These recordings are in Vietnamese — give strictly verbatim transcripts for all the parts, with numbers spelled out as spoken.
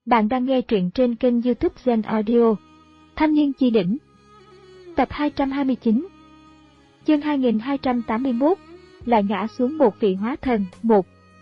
Bạn đang nghe truyện trên kênh YouTube Zen Audio. Thanh niên chi đỉnh. Tập hai trăm hai mươi chín. Chương hai nghìn hai trăm tám mươi mốt. Lại ngã xuống một vị hóa thần. Một.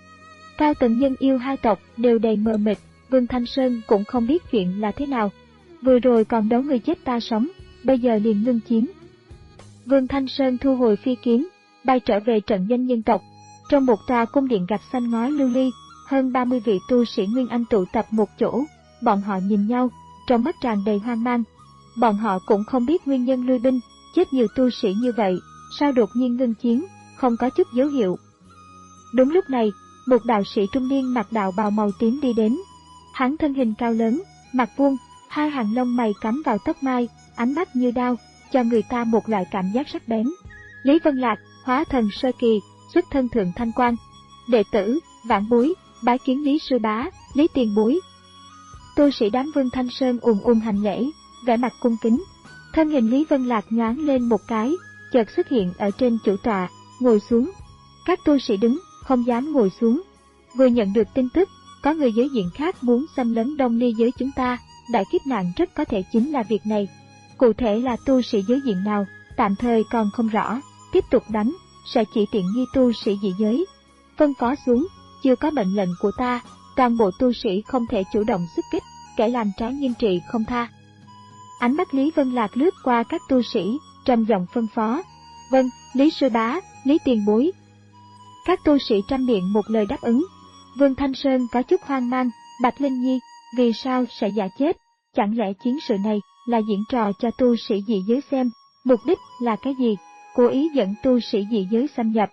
Cao tầng nhân yêu hai tộc đều đầy mờ mịt, Vương Thanh Sơn cũng không biết chuyện là thế nào. Vừa rồi còn đấu người chết ta sống, bây giờ liền ngưng chiến. Vương Thanh Sơn thu hồi phi kiếm, bay trở về trận doanh nhân tộc. Trong một tòa cung điện gạch xanh ngói lưu ly, hơn ba mươi vị tu sĩ Nguyên Anh tụ tập một chỗ, bọn họ nhìn nhau, trong mắt tràn đầy hoang mang. Bọn họ cũng không biết nguyên nhân lui binh, chết nhiều tu sĩ như vậy, sao đột nhiên ngưng chiến, không có chút dấu hiệu. Đúng lúc này, một đạo sĩ trung niên mặc đạo bào màu tím đi đến. Hắn thân hình cao lớn, mặt vuông, hai hàng lông mày cắm vào tóc mai, ánh mắt như đao, cho người ta một loại cảm giác sắc bén. Lý Vân Lạc, hóa thần sơ kỳ, xuất thân thượng thanh quan. Đệ tử, Vãn Bối, bái kiến Lý sư bá, Lý tiền bối. Tu sĩ đám Vương Thanh Sơn ùn ùn hành lễ, vẻ mặt cung kính. Thân hình Lý Vân Lạc nhoáng lên một cái, chợt xuất hiện ở trên chủ tọa, ngồi xuống. Các tu sĩ đứng, không dám ngồi xuống. Vừa nhận được tin tức, có người giới diện khác muốn xâm lấn Đông Ly giới chúng ta, đại kiếp nạn rất có thể chính là việc này. Cụ thể là tu sĩ giới diện nào, tạm thời còn không rõ, tiếp tục đánh, sẽ chỉ tiện nghi tu sĩ dị giới. Phân phó xuống, chưa có mệnh lệnh của ta, toàn bộ tu sĩ không thể chủ động xuất kích, kẻ làm trái nghiêm trị không tha. Ánh mắt Lý Vân Lạc lướt qua các tu sĩ, trầm giọng phân phó. Vâng, Lý sư bá, Lý tiền bối. Các tu sĩ trăm miệng một lời đáp ứng. Vương Thanh Sơn có chút hoang mang, Bạch Linh Nhi, vì sao sẽ giả chết? Chẳng lẽ chiến sự này là diễn trò cho tu sĩ dị giới xem, mục đích là cái gì? Cố ý dẫn tu sĩ dị giới xâm nhập.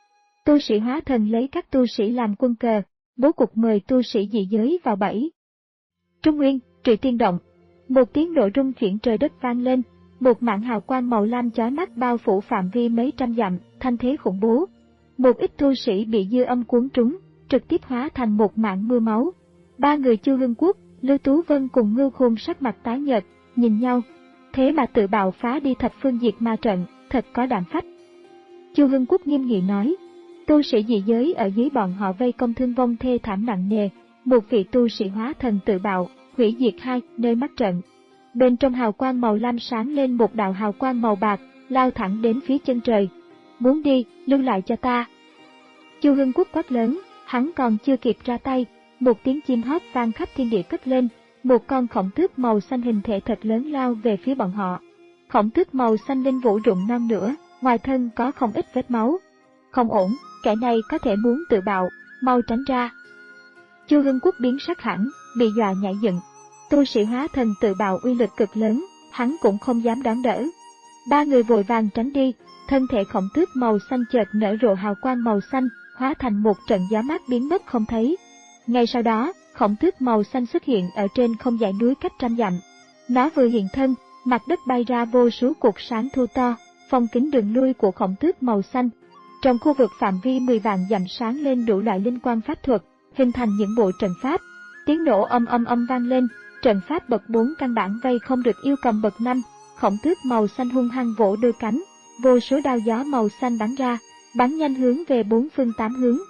Tu sĩ hóa thần lấy các tu sĩ làm quân cờ, bố cục mời tu sĩ dị giới vào bẫy. Trung Nguyên, Trụy Tiên Động. Một tiếng nổ rung chuyển trời đất vang lên, một mảng hào quang màu lam chói mắt bao phủ phạm vi mấy trăm dặm, thanh thế khủng bố. Một ít tu sĩ bị dư âm cuốn trúng, trực tiếp hóa thành một mảng mưa máu. Ba người Chu Hưng Quốc, Lưu Tú Vân cùng Ngưu Khôn sắc mặt tái nhợt, nhìn nhau. Thế mà tự bạo phá đi thập phương diệt ma trận, thật có đảm phách. Chu Hưng Quốc nghiêm nghị nói. Tu sĩ dị giới ở dưới bọn họ vây công thương vong thê thảm nặng nề, một vị tu sĩ hóa thần tự bạo, hủy diệt hai nơi mắt trận. Bên trong hào quang màu lam sáng lên một đạo hào quang màu bạc, lao thẳng đến phía chân trời. Muốn đi, lưu lại cho ta. Chu Hưng Quốc quát lớn, hắn còn chưa kịp ra tay, một tiếng chim hót vang khắp thiên địa cất lên, một con khổng tước màu xanh hình thể thật lớn lao về phía bọn họ. Khổng tước màu xanh linh vũ rụng non nữa, ngoài thân có không ít vết máu. Không ổn, kẻ này có thể muốn tự bạo, mau tránh ra. Chu Hưng Quốc biến sắc hẳn, bị dọa nhảy dựng. Tu sĩ hóa thần tự bạo uy lực cực lớn, hắn cũng không dám đón đỡ. Ba người vội vàng tránh đi, thân thể khổng tước màu xanh chợt nở rộ hào quang màu xanh, hóa thành một trận gió mát biến mất không thấy. Ngay sau đó, khổng tước màu xanh xuất hiện ở trên không dãy núi cách trăm dặm. Nó vừa hiện thân, mặt đất bay ra vô số cột sáng thu to, phong kín đường lui của khổng tước màu xanh. Trong khu vực phạm vi mười vạn dặm sáng lên đủ loại linh quang pháp thuật, hình thành những bộ trận pháp. Tiếng nổ âm âm âm vang lên, trận pháp bậc bốn căn bản vây không được yêu cầm bậc năm. Khổng tước màu xanh hung hăng vỗ đôi cánh, vô số đao gió màu xanh bắn ra, bắn nhanh hướng về bốn phương tám hướng.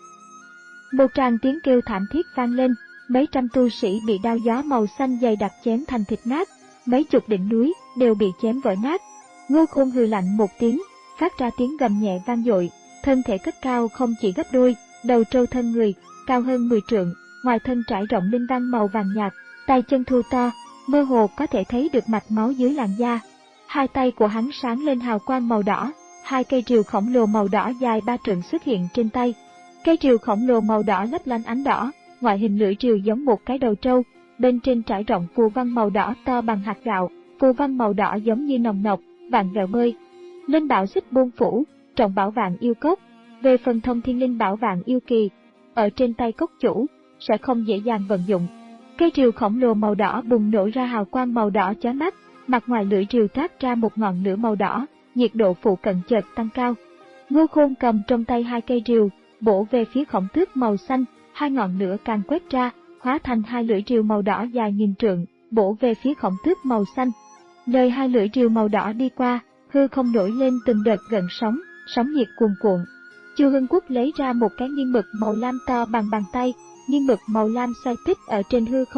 Một tràng tiếng kêu thảm thiết vang lên, mấy trăm tu sĩ bị đao gió màu xanh dày đặc chém thành thịt nát, mấy chục đỉnh núi đều bị chém vỡ nát. Ngưu Khôn hừ lạnh một tiếng, phát ra tiếng gầm nhẹ vang dội, thân thể cất cao không chỉ gấp đôi, đầu trâu thân người, cao hơn mười trượng, ngoài thân trải rộng linh văn màu vàng nhạt, tay chân thu to, mơ hồ có thể thấy được mạch máu dưới làn da. Hai tay của hắn sáng lên hào quang màu đỏ, hai cây rìu khổng lồ màu đỏ dài ba trượng xuất hiện trên tay. Cây rìu khổng lồ màu đỏ lấp lánh ánh đỏ, ngoại hình lưỡi rìu giống một cái đầu trâu, bên trên trải rộng phù văn màu đỏ to bằng hạt gạo, phù văn màu đỏ giống như nồng nọc, vạn vẹo bơi. Linh bảo xích buông phủ, trọng bảo vạn yêu cốc. Về phần thông thiên linh bảo vạn yêu kỳ, ở trên tay cốc chủ, sẽ không dễ dàng vận dụng. Cây rìu khổng lồ màu đỏ bùng nổ ra hào quang màu đỏ chói mắt, mặt ngoài lưỡi rìu toát ra một ngọn lửa màu đỏ, nhiệt độ phụ cận chợt tăng cao. Ngưu Khôn cầm trong tay hai cây rìu, bổ về phía khổng tước màu xanh, hai ngọn lửa càng quét ra, hóa thành hai lưỡi rìu màu đỏ dài nghìn trượng, bổ về phía khổng tước màu xanh. Nơi hai lưỡi rìu màu đỏ đi qua, hư không nổi lên từng đợt gợn sóng, sóng nhiệt cuồn cuộn. Chu Hưng Quốc lấy ra một cái nghiêng mực màu lam to bằng bàn tay, nghiêng mực màu lam xoay tít ở trên hư không,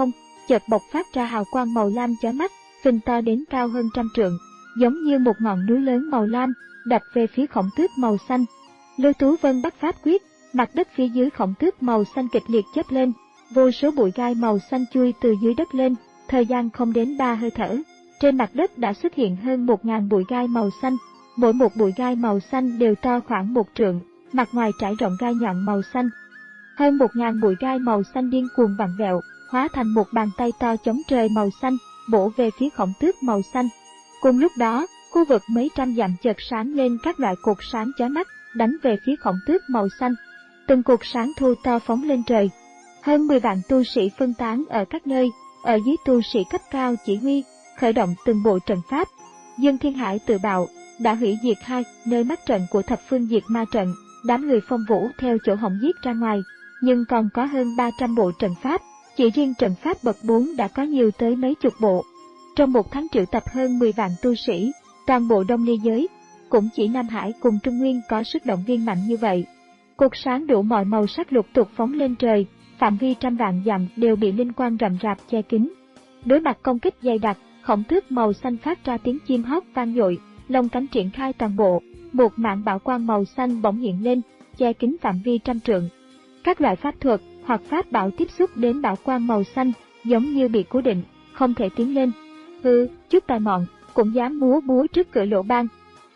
chợt bộc phát ra hào quang màu lam chói mắt, phình to đến cao hơn trăm trượng, giống như một ngọn núi lớn màu lam, đập về phía Khổng Tước màu xanh. Lưu Tú Vân bắt pháp quyết, mặt đất phía dưới Khổng Tước màu xanh kịch liệt chớp lên, vô số bụi gai màu xanh chui từ dưới đất lên, thời gian không đến ba hơi thở. Trên mặt đất đã xuất hiện hơn một ngàn bụi gai màu xanh, mỗi một bụi gai màu xanh đều to khoảng một trượng, mặt ngoài trải rộng gai nhọn màu xanh. Hơn một ngàn bụi gai màu xanh điên cuồng vặn vẹo, hóa thành một bàn tay to chống trời màu xanh, bổ về phía Khổng Tước màu xanh. Cùng lúc đó, khu vực mấy trăm dặm chợt sáng lên các loại cột sáng chói mắt, đánh về phía Khổng Tước màu xanh. Từng cột sáng thu to phóng lên trời. Hơn mười vạn tu sĩ phân tán ở các nơi, ở dưới tu sĩ cấp cao chỉ huy, khởi động từng bộ trận pháp. Dương Thiên Hải tự bạo, đã hủy diệt hai nơi mắt trận của thập phương diệt ma trận, đám người Phong Vũ theo chỗ hổng giết ra ngoài, nhưng còn có hơn ba trăm bộ trận pháp, chỉ riêng trận pháp bậc bốn đã có nhiều tới mấy chục bộ. Trong một tháng triệu tập hơn mười vạn tu sĩ, toàn bộ Đông Ly giới, cũng chỉ Nam Hải cùng Trung Nguyên có sức động viên mạnh như vậy. Cột sáng đủ mọi màu sắc lục tục phóng lên trời, phạm vi trăm vạn dặm đều bị linh quang rậm rạp che kín. Đối mặt công kích dày đặc, Khổng Tước màu xanh phát ra tiếng chim hót vang dội, lông cánh triển khai toàn bộ, một mảng bảo quang màu xanh bỗng hiện lên, che kín phạm vi trăm trượng. Các loại pháp thuật hoặc pháp bảo tiếp xúc đến bảo quang màu xanh, giống như bị cố định, không thể tiến lên. Hừ, chút tài mọn, cũng dám múa búa trước cửa lỗ ban.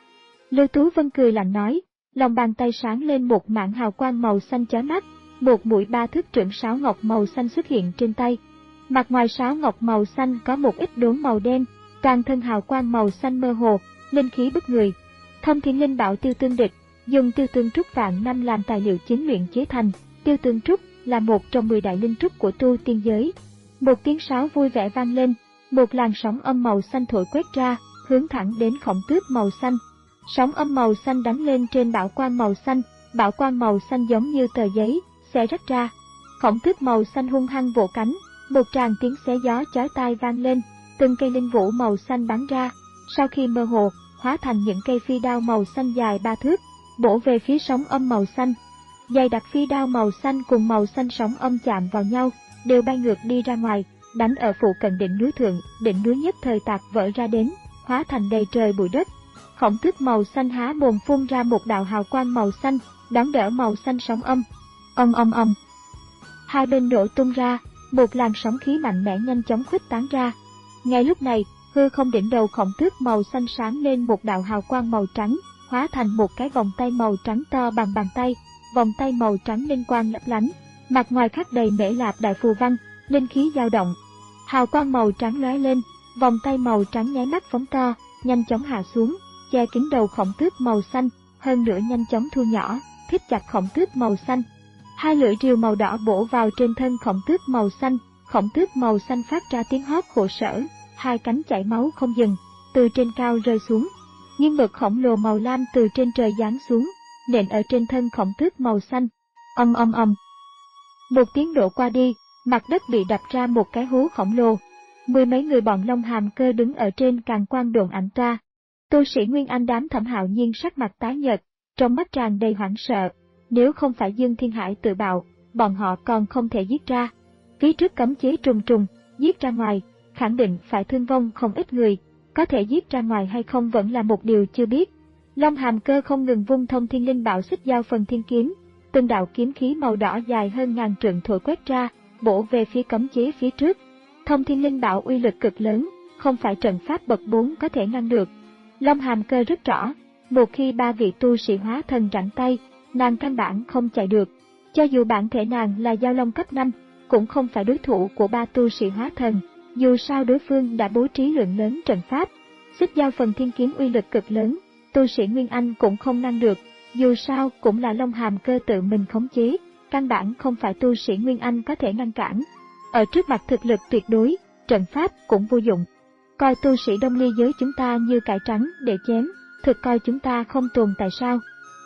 Lưu Tú Vân cười lạnh nói, lòng bàn tay sáng lên một mảng hào quang màu xanh chói mắt, một mũi ba thước trượng sáo ngọc màu xanh xuất hiện trên tay. Mặt ngoài sáo ngọc màu xanh có một ít đốm màu đen, toàn thân hào quang màu xanh mơ hồ, linh khí bức người. Thông Thiên Linh Bảo Tiêu Tương Địch, dùng tiêu tương trúc vạn năm làm tài liệu chính luyện chế thành. Tiêu tương trúc là một trong mười đại linh trúc của tu tiên giới. Một tiếng sáo vui vẻ vang lên, một làn sóng âm màu xanh thổi quét ra, hướng thẳng đến Khổng Tước màu xanh. Sóng âm màu xanh đánh lên trên bảo quang màu xanh, bảo quang màu xanh giống như tờ giấy, xé rách ra. Khổng Tước màu xanh hung hăng vỗ cánh, một tràng tiếng xé gió chói tai vang lên, từng cây linh vũ màu xanh bắn ra, sau khi mơ hồ, hóa thành những cây phi đao màu xanh dài ba thước, bổ về phía sóng âm màu xanh. Dày đặc phi đao màu xanh cùng màu xanh sóng âm chạm vào nhau, đều bay ngược đi ra ngoài, đánh ở phụ cận đỉnh núi thượng, đỉnh núi nhất thời tạc vỡ ra đến, hóa thành đầy trời bụi đất. Khổng Tước màu xanh há mồm phun ra một đạo hào quang màu xanh, đón đỡ màu xanh sóng âm. Ầm ầm ầm. Hai bên nổ tung ra, một làn sóng khí mạnh mẽ nhanh chóng khuếch tán ra. Ngay lúc này, hư không đỉnh đầu Khổng Tước màu xanh sáng lên một đạo hào quang màu trắng, hóa thành một cái vòng tay màu trắng to bằng bàn tay, vòng tay màu trắng linh quang lấp lánh, mặt ngoài khắc đầy Mễ Lạp đại phù văn, linh khí dao động. Hào quang màu trắng lóe lên, vòng tay màu trắng nháy mắt phóng to, nhanh chóng hạ xuống, che kín đầu Khổng Tước màu xanh, hơn nữa nhanh chóng thu nhỏ, thít chặt Khổng Tước màu xanh. Hai lưỡi rìu màu đỏ bổ vào trên thân Khổng Tước màu xanh, Khổng Tước màu xanh phát ra tiếng hót khổ sở, hai cánh chảy máu không dừng, từ trên cao rơi xuống. Nghiêng ngực khổng lồ màu lam từ trên trời giáng xuống, nện ở trên thân Khổng Tước màu xanh. Ầm ầm ầm. Một tiếng nổ qua đi, mặt đất bị đập ra một cái hố khổng lồ. Mười mấy người bọn Long Hàm Cơ đứng ở trên càn quang đồn ảnh toa. Tu sĩ Nguyên Anh đám Thẩm Hạo Nhiên sắc mặt tái nhợt, trong mắt tràn đầy hoảng sợ. Nếu không phải Dương Thiên Hải tự bạo, bọn họ còn không thể giết ra. Phía trước cấm chế trùng trùng, giết ra ngoài, khẳng định phải thương vong không ít người. Có thể giết ra ngoài hay không vẫn là một điều chưa biết. Long Hàm Cơ không ngừng vung Thông Thiên Linh Bảo Xích Dao Phần Thiên Kiếm, từng đạo kiếm khí màu đỏ dài hơn ngàn trượng thổi quét ra, bổ về phía cấm chế phía trước. Thông Thiên Linh Bảo uy lực cực lớn, không phải trận pháp bậc bốn có thể ngăn được. Long Hàm Cơ rất rõ, một khi ba vị tu sĩ hóa thần rảnh tay, nàng căn bản không chạy được. Cho dù bản thể nàng là Giao Long cấp năm, cũng không phải đối thủ của ba tu sĩ hóa thần. Dù sao đối phương đã bố trí lượng lớn trận pháp. Xích Dao Phần Thiên Kiếm uy lực cực lớn, tu sĩ Nguyên Anh cũng không ngăn được. Dù sao cũng là Long Hàm Cơ tự mình khống chế, căn bản không phải tu sĩ Nguyên Anh có thể ngăn cản. Ở trước mặt thực lực tuyệt đối, trận pháp cũng vô dụng. Coi tu sĩ Đông Ly giới chúng ta như cải trắng để chém, thực coi chúng ta không tồn tại sao.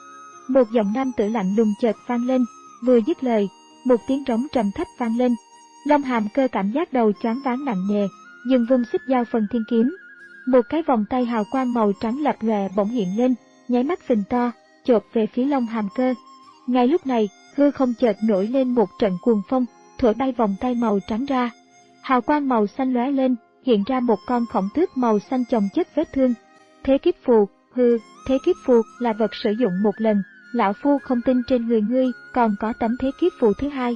Một giọng nam tử lạnh lùng chợt vang lên, vừa dứt lời, một tiếng trống trầm thấp vang lên. Long Hàm Cơ cảm giác đầu choáng váng nặng nề, dừng vung Xích Dao Phần Thiên Kiếm. Một cái vòng tay hào quang màu trắng lập lòe bỗng hiện lên, nháy mắt phình to, chộp về phía Long Hàm Cơ. Ngay lúc này, hư không chợt nổi lên một trận cuồng phong, thổi bay vòng tay màu trắng ra. Hào quang màu xanh lóe lên, hiện ra một con khổng tước màu xanh chồng chất vết thương. Thế kiếp phù, hừ, thế kiếp phù là vật sử dụng một lần, lão phu không tin trên người ngươi còn có tấm thế kiếp phù thứ hai.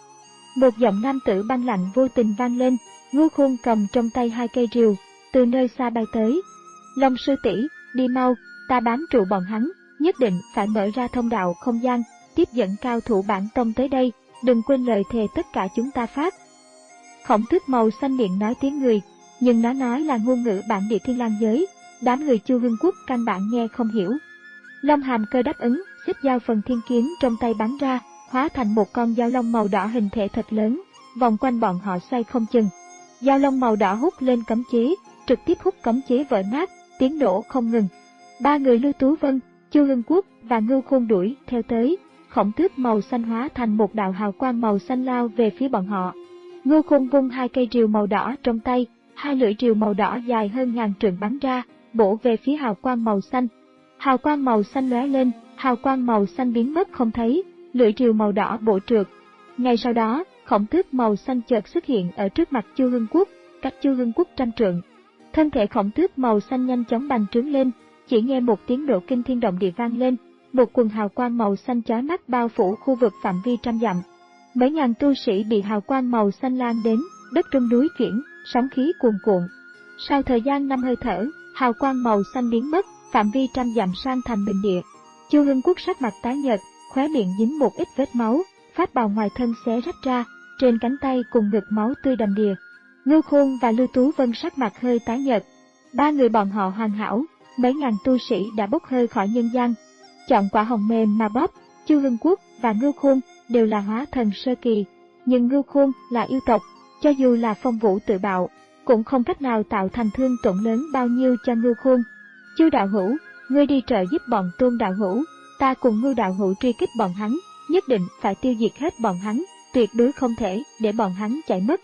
Một giọng nam tử băng lạnh vô tình vang lên, Ngưu Khôn cầm trong tay hai cây rìu, từ nơi xa bay tới. Long sư tỷ, đi mau, ta bám trụ bọn hắn, nhất định phải mở ra thông đạo không gian, tiếp dẫn cao thủ bản tông tới đây, đừng quên lời thề tất cả chúng ta phát. Khổng tước màu xanh miệng nói tiếng người, nhưng nó nói là ngôn ngữ bản địa Thiên Lang giới, đám người Chu Hưng Quốc căn bản nghe không hiểu. Long Hàm Cơ đáp ứng, xích dao phần thiên kiếm trong tay bắn ra, hóa thành một con dao long màu đỏ hình thể thật lớn, vòng quanh bọn họ xoay không chừng. Dao long màu đỏ hút lên cấm chế, trực tiếp hút cấm chế vỡ nát, tiếng nổ không ngừng. Ba người Lưu Tú Vân, Chu Hưng Quốc và Ngưu Khôn đuổi theo tới, khổng tước màu xanh hóa thành một đạo hào quang màu xanh lao về phía bọn họ. Ngưu Khôn vung hai cây rìu màu đỏ trong tay, hai lưỡi rìu màu đỏ dài hơn ngàn trượng bắn ra, bổ về phía hào quang màu xanh. Hào quang màu xanh lóe lên, hào quang màu xanh biến mất không thấy, lưỡi rìu màu đỏ bổ trượt. Ngay sau đó, khổng tước màu xanh chợt xuất hiện ở trước mặt Chu Hưng Quốc, cách Chu Hưng Quốc trăm trượng. Thân thể khổng tước màu xanh nhanh chóng bành trướng lên, chỉ nghe một tiếng nổ kinh thiên động địa vang lên, một quần hào quang màu xanh chói mắt bao phủ khu vực phạm vi trăm dặm. Mấy ngàn tu sĩ bị hào quang màu xanh lan đến, đất rung núi chuyển, sóng khí cuồn cuộn. Sau thời gian năm hơi thở, hào quang màu xanh biến mất, phạm vi trăm dặm sang thành bình địa. Chu Hưng Quốc sắc mặt tái nhợt, khóe miệng dính một ít vết máu, pháp bào ngoài thân xé rách ra, trên cánh tay cùng ngực máu tươi đầm đìa. Ngưu Khôn và Lưu Tú Vân sắc mặt hơi tái nhợt. Ba người bọn họ hoàn hảo, mấy ngàn tu sĩ đã bốc hơi khỏi nhân gian. Chọn quả hồng mềm mà bóp, Chu Hưng Quốc và Ngưu Khôn đều là hóa thần sơ kỳ, nhưng Ngưu Khôn là yêu tộc, cho dù là phong vũ tự bạo, cũng không cách nào tạo thành thương tổn lớn bao nhiêu cho Ngưu Khôn. Chu đạo hữu, ngươi đi trợ giúp bọn Tôn đạo hữu, ta cùng Ngưu đạo hữu truy kích bọn hắn, nhất định phải tiêu diệt hết bọn hắn, tuyệt đối không thể để bọn hắn chạy mất.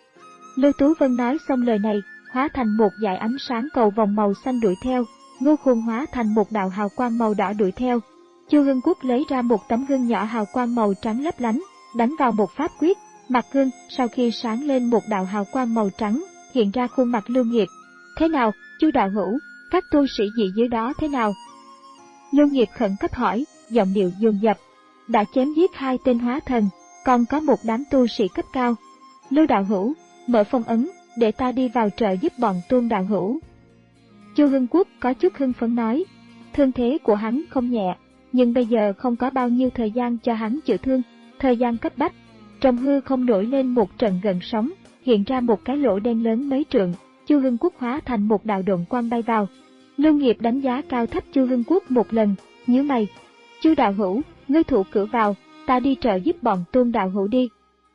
Lưu Tú Vân nói xong lời này, hóa thành một dải ánh sáng cầu vòng màu xanh đuổi theo, Ngưu Khôn hóa thành một đạo hào quang màu đỏ đuổi theo. Chu Hưng Quốc lấy ra một tấm gương nhỏ hào quang màu trắng lấp lánh, đánh vào một pháp quyết, mặt gương sau khi sáng lên một đạo hào quang màu trắng, hiện ra khuôn mặt Lưu Nghiệp. Thế nào, Chu đạo hữu, các tu sĩ dị dưới đó thế nào? Lưu Nghiệp khẩn cấp hỏi, giọng điệu dồn dập. Đã chém giết hai tên hóa thần, còn có một đám tu sĩ cấp cao. Lưu đạo hữu, mở phong ấn, để ta đi vào trợ giúp bọn Tôn đạo hữu. Chu Hưng Quốc có chút hưng phấn nói, thương thế của hắn không nhẹ, nhưng bây giờ không có bao nhiêu thời gian cho hắn chữa thương, thời gian cấp bách. Trong hư không nổi lên một trận gần sóng, hiện ra một cái lỗ đen lớn mấy trượng, Chu Hưng Quốc hóa thành một đạo độn quang bay vào. Lưu Nghiệp đánh giá cao thấp Chu Hưng Quốc một lần, nhíu mày. Chu đạo hữu, ngươi thủ cửa vào, ta đi trợ giúp bọn Tôn đạo hữu đi.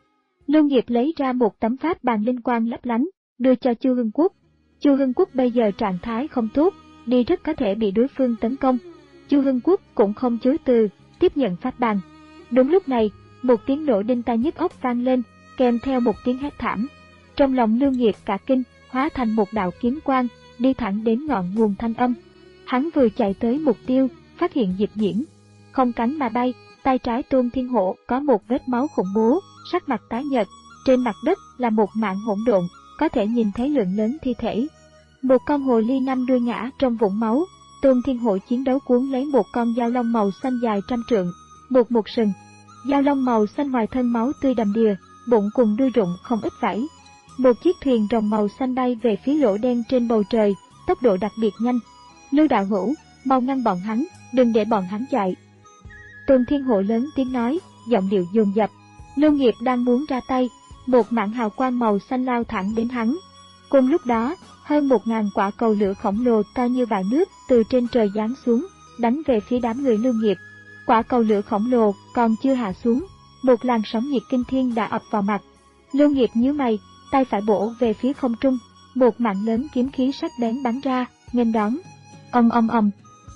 Lưu Nghiệp lấy ra một tấm pháp bàn linh quang lấp lánh, đưa cho Chu Hưng Quốc. Chu Hưng Quốc bây giờ trạng thái không tốt, đi rất có thể bị đối phương tấn công. Chu Hưng Quốc cũng không chối từ, tiếp nhận pháp bàn. Đúng lúc này, một tiếng nổ đinh tai nhức óc vang lên, kèm theo một tiếng hét thảm. Trong lòng Lưu Nghiệp cả kinh, hóa thành một đạo kiếm quang, đi thẳng đến ngọn nguồn thanh âm. Hắn vừa chạy tới mục tiêu, phát hiện Diệp Diễn không cánh mà bay, tay trái Tôn Thiên Hổ có một vết máu khủng bố, sắc mặt tái nhợt, trên mặt đất là một mảng hỗn độn, có thể nhìn thấy lượng lớn thi thể. Một con hồ ly năm đuôi ngã trong vũng máu, Tôn Thiên Hổ chiến đấu cuốn lấy một con dao long màu xanh dài trăm trượng, buộc một sừng. Dao long màu xanh ngoài thân máu tươi đầm đìa, bụng cùng đuôi rụng không ít vảy. Một chiếc thuyền rồng màu xanh bay về phía lỗ đen trên bầu trời, tốc độ đặc biệt nhanh. Lưu đạo hữu, mau ngăn bọn hắn, đừng để bọn hắn chạy. Tôn Thiên Hổ lớn tiếng nói, giọng điệu dồn dập. Lưu Nghiệp đang muốn ra tay, một mảng hào quang màu xanh lao thẳng đến hắn. Cùng lúc đó, hơn một ngàn quả cầu lửa khổng lồ to như vại nước từ trên trời giáng xuống, đánh về phía đám người Lưu Nghiệp. Quả cầu lửa khổng lồ còn chưa hạ xuống, một làn sóng nhiệt kinh thiên đã ập vào mặt. Lưu Nghiệp nhíu mày, tay phải bổ về phía không trung, một mảng lớn kiếm khí sắc bén bắn ra, nghênh đón. Ầm ầm ầm.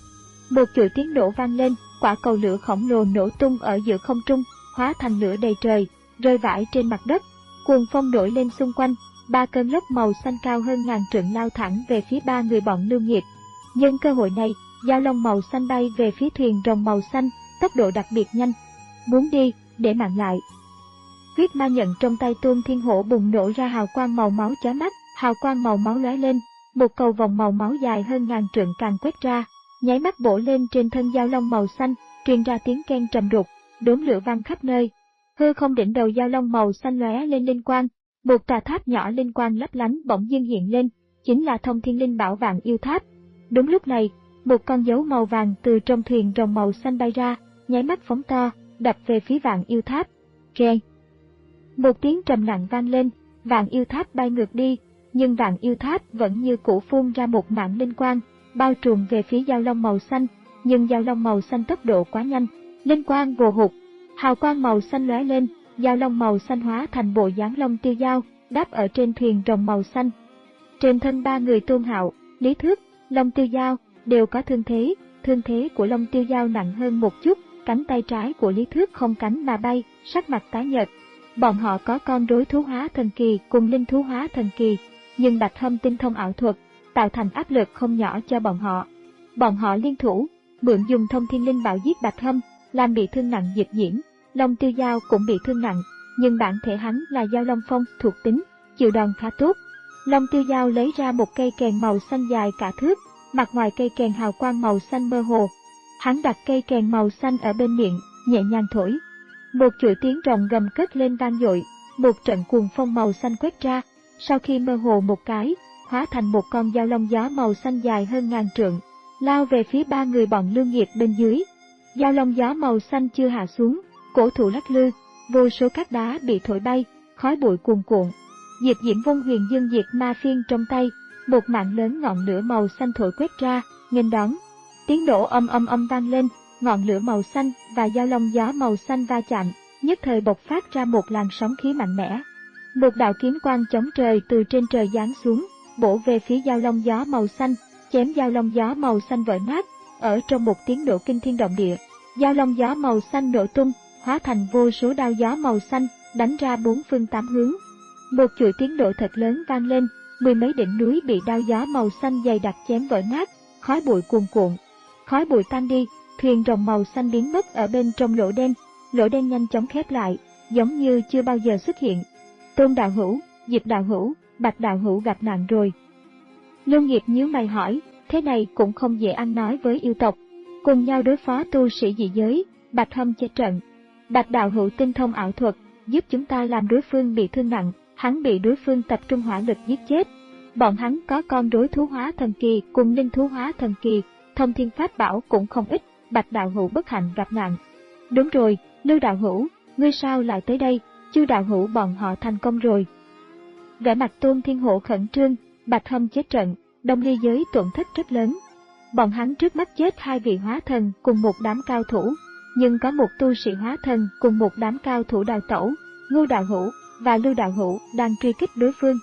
Một chuỗi tiếng nổ vang lên, quả cầu lửa khổng lồ nổ tung ở giữa không trung, hóa thành lửa đầy trời, rơi vãi trên mặt đất. Cuồng phong nổi lên xung quanh, ba cơn lốc màu xanh cao hơn ngàn trượng lao thẳng về phía ba người bọn Lưu Nghiệp. Nhân cơ hội này, dao long màu xanh bay về phía thuyền rồng màu xanh, tốc độ đặc biệt nhanh. Muốn đi, để mạng lại. Huyết ma nhận trong tay Tôn Thiên Hổ bùng nổ ra hào quang màu máu chói mắt, hào quang màu máu lóe lên, một cầu vòng màu máu dài hơn ngàn trượng càng quét ra, nháy mắt bổ lên trên thân dao long màu xanh, truyền ra tiếng keng trầm đục, đốm lửa vang khắp nơi. Hư không đỉnh đầu dao long màu xanh lóe lên linh quang, một tòa tháp nhỏ linh quang lấp lánh bỗng dưng hiện lên, chính là Thông Thiên Linh Bảo Vạn Yêu Tháp. Đúng lúc này, một con dấu màu vàng từ trong thuyền rồng màu xanh bay ra, nháy mắt phóng to, đập về phía Vạn Yêu Tháp. Keng! Một tiếng trầm nặng vang lên, Vạn Yêu Tháp bay ngược đi, nhưng Vạn Yêu Tháp vẫn như cũ phun ra một mảng linh quang, bao trùm về phía dao long màu xanh, nhưng dao long màu xanh tốc độ quá nhanh, linh quang vồ hụt, hào quang màu xanh lóe lên, dao long màu xanh hóa thành bộ dáng long tiêu dao, đáp ở trên thuyền rồng màu xanh. Trên thân ba người Tôn Hạo, Lý Thước, Long Tiêu Dao đều có thương thế, thương thế của Long Tiêu Dao nặng hơn một chút, cánh tay trái của Lý Thước không cánh mà bay, sắc mặt tái nhợt. Bọn họ có con rối thú hóa thần kỳ cùng linh thú hóa thần kỳ, nhưng Bạch Hâm tinh thông ảo thuật, tạo thành áp lực không nhỏ cho bọn họ. Bọn họ liên thủ, mượn dùng Thông Thiên Linh Bảo giết Bạch Hâm, làm bị thương nặng Diệp Diễn. Long Tiêu Dao cũng bị thương nặng, nhưng bản thể hắn là dao long phong thuộc tính, chịu đòn khá tốt. Long Tiêu Dao lấy ra một cây kèn màu xanh dài cả thước, mặt ngoài cây kèn hào quang màu xanh mơ hồ. Hắn đặt cây kèn màu xanh ở bên miệng, nhẹ nhàng thổi. Một chuỗi tiếng rồng gầm cất lên vang dội, một trận cuồng phong màu xanh quét ra, sau khi mơ hồ một cái, hóa thành một con dao long gió màu xanh dài hơn ngàn trượng, lao về phía ba người bọn Lưu Nghiệp bên dưới. Dao long gió màu xanh chưa hạ xuống, cổ thụ lắc lư, vô số cát đá bị thổi bay, khói bụi cuồn cuộn. Diệp Diễm vung Huyền Dương Diệt Ma Phiên trong tay, một mạng lớn ngọn lửa màu xanh thổi quét ra, nghênh đón. Tiếng nổ âm âm âm vang lên, ngọn lửa màu xanh và dao long gió màu xanh va chạm, nhất thời bộc phát ra một làn sóng khí mạnh mẽ. Một đạo kiếm quang chống trời từ trên trời giáng xuống, bổ về phía dao long gió màu xanh, chém dao long gió màu xanh vỡ nát, ở trong một tiếng nổ kinh thiên động địa. Dao long gió màu xanh nổ tung, hóa thành vô số đao gió màu xanh, đánh ra bốn phương tám hướng. Một chuỗi tiếng nổ thật lớn vang lên, mười mấy đỉnh núi bị đao gió màu xanh dày đặc chém vỡ nát, khói bụi cuồn cuộn. Khói bụi tan đi, thuyền rồng màu xanh biến mất ở bên trong lỗ đen, lỗ đen nhanh chóng khép lại, giống như chưa bao giờ xuất hiện. Tôn đạo hữu, Diệp đạo hữu, Bạch đạo hữu gặp nạn rồi. Lưu Nghiệp nhíu mày hỏi, thế này cũng không dễ ăn nói với yêu tộc, cùng nhau đối phó tu sĩ dị giới. Bạch Hâm chết trận. Bạch đạo hữu tinh thông ảo thuật, giúp chúng ta làm đối phương bị thương nặng, hắn bị đối phương tập trung hỏa lực giết chết. Bọn hắn có con rối thú hóa thần kỳ cùng linh thú hóa thần kỳ, thông thiên pháp bảo cũng không ít. Bạch đạo hữu bất hạnh gặp nạn. Đúng rồi, Lưu đạo hữu, ngươi sao lại tới đây? Chư đạo hữu bọn họ thành công rồi. Vẻ mặt Tôn Thiên Hổ khẩn trương. Bạch Hâm chết trận, Đông Ly giới tổn thất rất lớn. Bọn hắn trước mắt chết hai vị hóa thần cùng một đám cao thủ, nhưng có một tu sĩ hóa thần cùng một đám cao thủ đào tẩu. Ngưu đạo hữu và Lưu đạo hữu đang truy kích đối phương.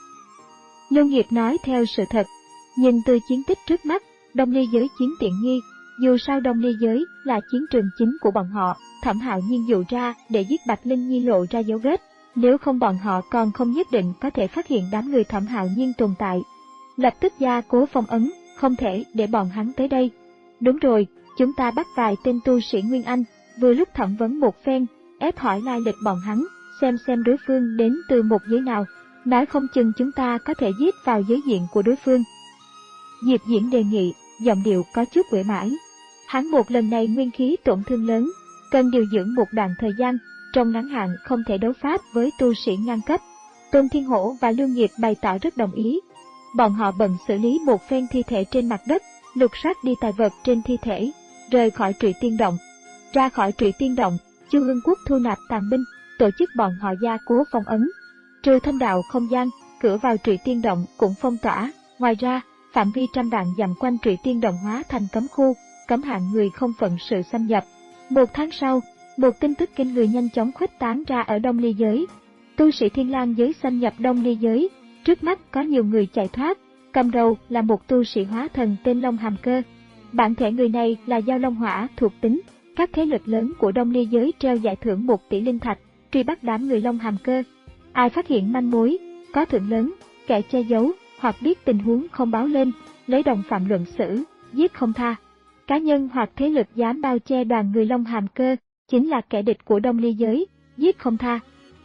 Lưu Nghiệp nói theo sự thật. Nhìn từ chiến tích trước mắt, Đông Ly giới chiếm tiện nghi. Dù sao Đông Ly giới là chiến trường chính của bọn họ, Thẩm Hạo Nhiên dụ ra để giết Bạch Linh Nhi lộ ra dấu vết. Nếu không bọn họ còn không nhất định có thể phát hiện đám người Thẩm Hạo Nhiên tồn tại. Lập tức gia cố phong ấn, không thể để bọn hắn tới đây. Đúng rồi, chúng ta bắt vài tên tu sĩ Nguyên Anh, vừa lúc thẩm vấn một phen, ép hỏi lai lịch bọn hắn, xem xem đối phương đến từ một giới nào, nói không chừng chúng ta có thể giết vào giới diện của đối phương. Diệp Diễn đề nghị, giọng điệu có chút uể mãi. Hắn một lần này nguyên khí tổn thương lớn, cần điều dưỡng một đoạn thời gian, trong ngắn hạn không thể đấu pháp với tu sĩ ngang cấp. Tôn Thiên Hổ và Lưu Nghiệp bày tỏ rất đồng ý. Bọn họ bận xử lý một phen thi thể trên mặt đất, lục soát đi tài vật trên thi thể, rời khỏi Trụy Tiên Động. Ra khỏi Trụy Tiên Động, Chu Hưng Quốc thu nạp tàn binh, tổ chức bọn họ gia cố phong ấn. Trừ thông đạo không gian, cửa vào Trụy Tiên Động cũng phong tỏa. Ngoài ra, phạm vi trăm vạn dặm quanh Trụy Tiên Động hóa thành cấm khu, cấm hạn người không phận sự xâm nhập. Một tháng sau, một tin tức kinh người nhanh chóng khuếch tán ra ở Đông Ly giới. Tu sĩ Thiên Lang giới xâm nhập Đông Ly giới, trước mắt có nhiều người chạy thoát, cầm đầu là một tu sĩ hóa thần tên Long Hàm Cơ. Bản thể người này là dao long hỏa thuộc tính, các thế lực lớn của Đông Ly giới treo giải thưởng một tỷ linh thạch, truy bắt đám người Long Hàm Cơ. Ai phát hiện manh mối, có thưởng lớn, kẻ che giấu hoặc biết tình huống không báo lên, lấy đồng phạm luận xử, giết không tha. Cá nhân hoặc thế lực dám bao che đoàn người Long Hàm Cơ, chính là kẻ địch của Đông Ly giới, giết không tha.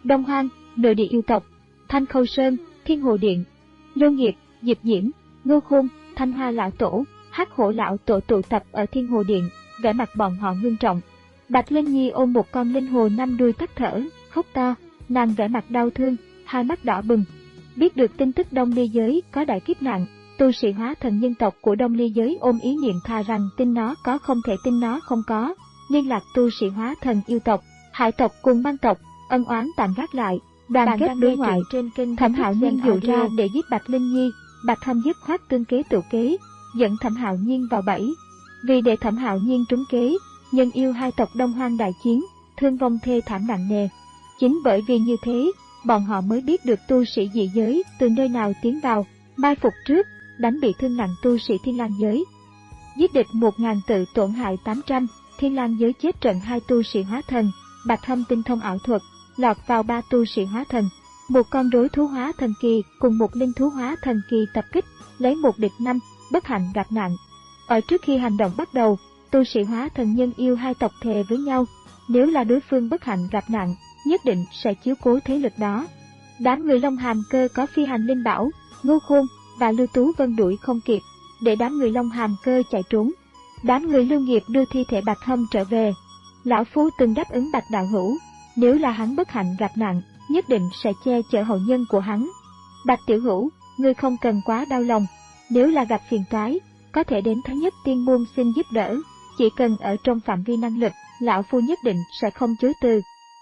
Đông Hoang, nội địa yêu tộc, Thanh Khâu Sơn, Thiên Hồ Điện, Lưu Nghiệp, Diệp Diễm, Ngô Khôn, Thanh Hoa Lão Tổ, Hắc Hổ Lão Tổ tụ tập ở Thiên Hồ Điện, vẻ mặt bọn họ ngưng trọng. Bạch Linh Nhi ôm một con linh hồ năm đuôi tắt thở, khóc to, nàng vẻ mặt đau thương, hai mắt đỏ bừng. Biết được tin tức Đông Ly giới có đại kiếp nạn, tu sĩ hóa thần nhân tộc của Đông Ly giới ôm ý niệm thà rằng tin nó có không thể tin nó không có, liên lạc tu sĩ hóa thần yêu tộc, hải tộc cùng băng tộc, ân oán tạm gác lại, đoàn kết đối ngoại. Trên kênh Thẩm Hạo Nhiên dụ ra để giết Bạch Linh Nhi, Bạch Hâm dứt khoát tương kế tự kế, dẫn Thẩm Hạo Nhiên vào bẫy. Vì để Thẩm Hạo Nhiên trúng kế, nhân yêu hai tộc Đông Hoang đại chiến, thương vong thê thảm nặng nề. Chính bởi vì như thế, bọn họ mới biết được tu sĩ dị giới từ nơi nào tiến vào, mai phục trước, đánh bị thương nặng tu sĩ Thiên Lang giới. Giết địch một ngàn tự tổn hại tám trăm, Thiên Lang giới chết trận hai tu sĩ hóa thần, Bạch Hâm tinh thông ảo thuật, lọt vào ba tu sĩ hóa thần. Một con rối thú hóa thần kỳ cùng một linh thú hóa thần kỳ tập kích, lấy một địch năm, bất hạnh gặp nạn. Ở trước khi hành động bắt đầu, tu sĩ hóa thần nhân yêu hai tộc thề với nhau, nếu là đối phương bất hạnh gặp nạn, nhất định sẽ chiếu cố thế lực đó. Đám người Long Hàm Cơ có phi hành linh bảo, Ngô Khôn và Lưu Tú Vân đuổi không kịp, để đám người Long Hàm Cơ chạy trốn. Đám người Lưu Nghiệp đưa thi thể Bạch Hâm trở về. Lão Phu từng đáp ứng Bạch đạo hữu, nếu là hắn bất hạnh gặp nạn, nhất định sẽ che chở hậu nhân của hắn. Bạch tiểu hữu, ngươi không cần quá đau lòng, nếu là gặp phiền toái, có thể đến Thái Nhất Tiên Môn xin giúp đỡ, chỉ cần ở trong phạm vi năng lực, lão phu nhất định sẽ không chối từ.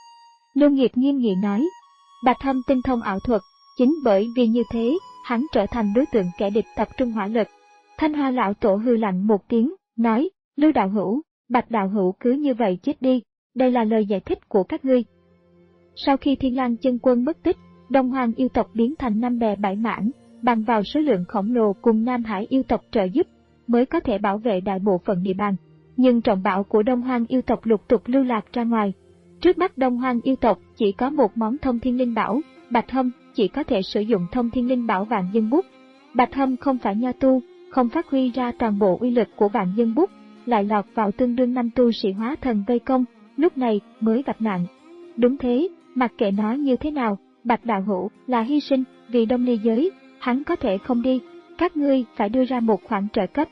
Lưu Nghiệp nghiêm nghị nói. Bạch Hâm tinh thông ảo thuật, chính bởi vì như thế, hắn trở thành đối tượng kẻ địch tập trung hỏa lực. Thanh Hoa Lão Tổ hư lạnh một tiếng, nói, Lưu đạo hữu, Bạch đạo hữu cứ như vậy chết đi, đây là lời giải thích của các ngươi. Sau khi Thiên Lang chân quân mất tích, Đông Hoang yêu tộc biến thành năm bè bảy mảng, bằng vào số lượng khổng lồ cùng Nam Hải yêu tộc trợ giúp, mới có thể bảo vệ đại bộ phận địa bàn. Nhưng trọng bảo của Đông Hoang yêu tộc lục tục lưu lạc ra ngoài. Trước mắt Đông Hoang yêu tộc chỉ có một món thông thiên linh bảo, Bạch Hâm chỉ có thể sử dụng thông thiên linh bảo Vạn Dân Bút. Bạch Hâm không phải nho tu, không phát huy ra toàn bộ uy lực của Vạn Dân Bút, lại lọt vào tương đương năm tu sĩ hóa thần vây công, lúc này mới gặp nạn. Đúng thế, mặc kệ nói như thế nào, Bạch đạo hữu là hy sinh vì Đông Ly giới, hắn có thể không đi, các ngươi phải đưa ra một khoản trợ cấp.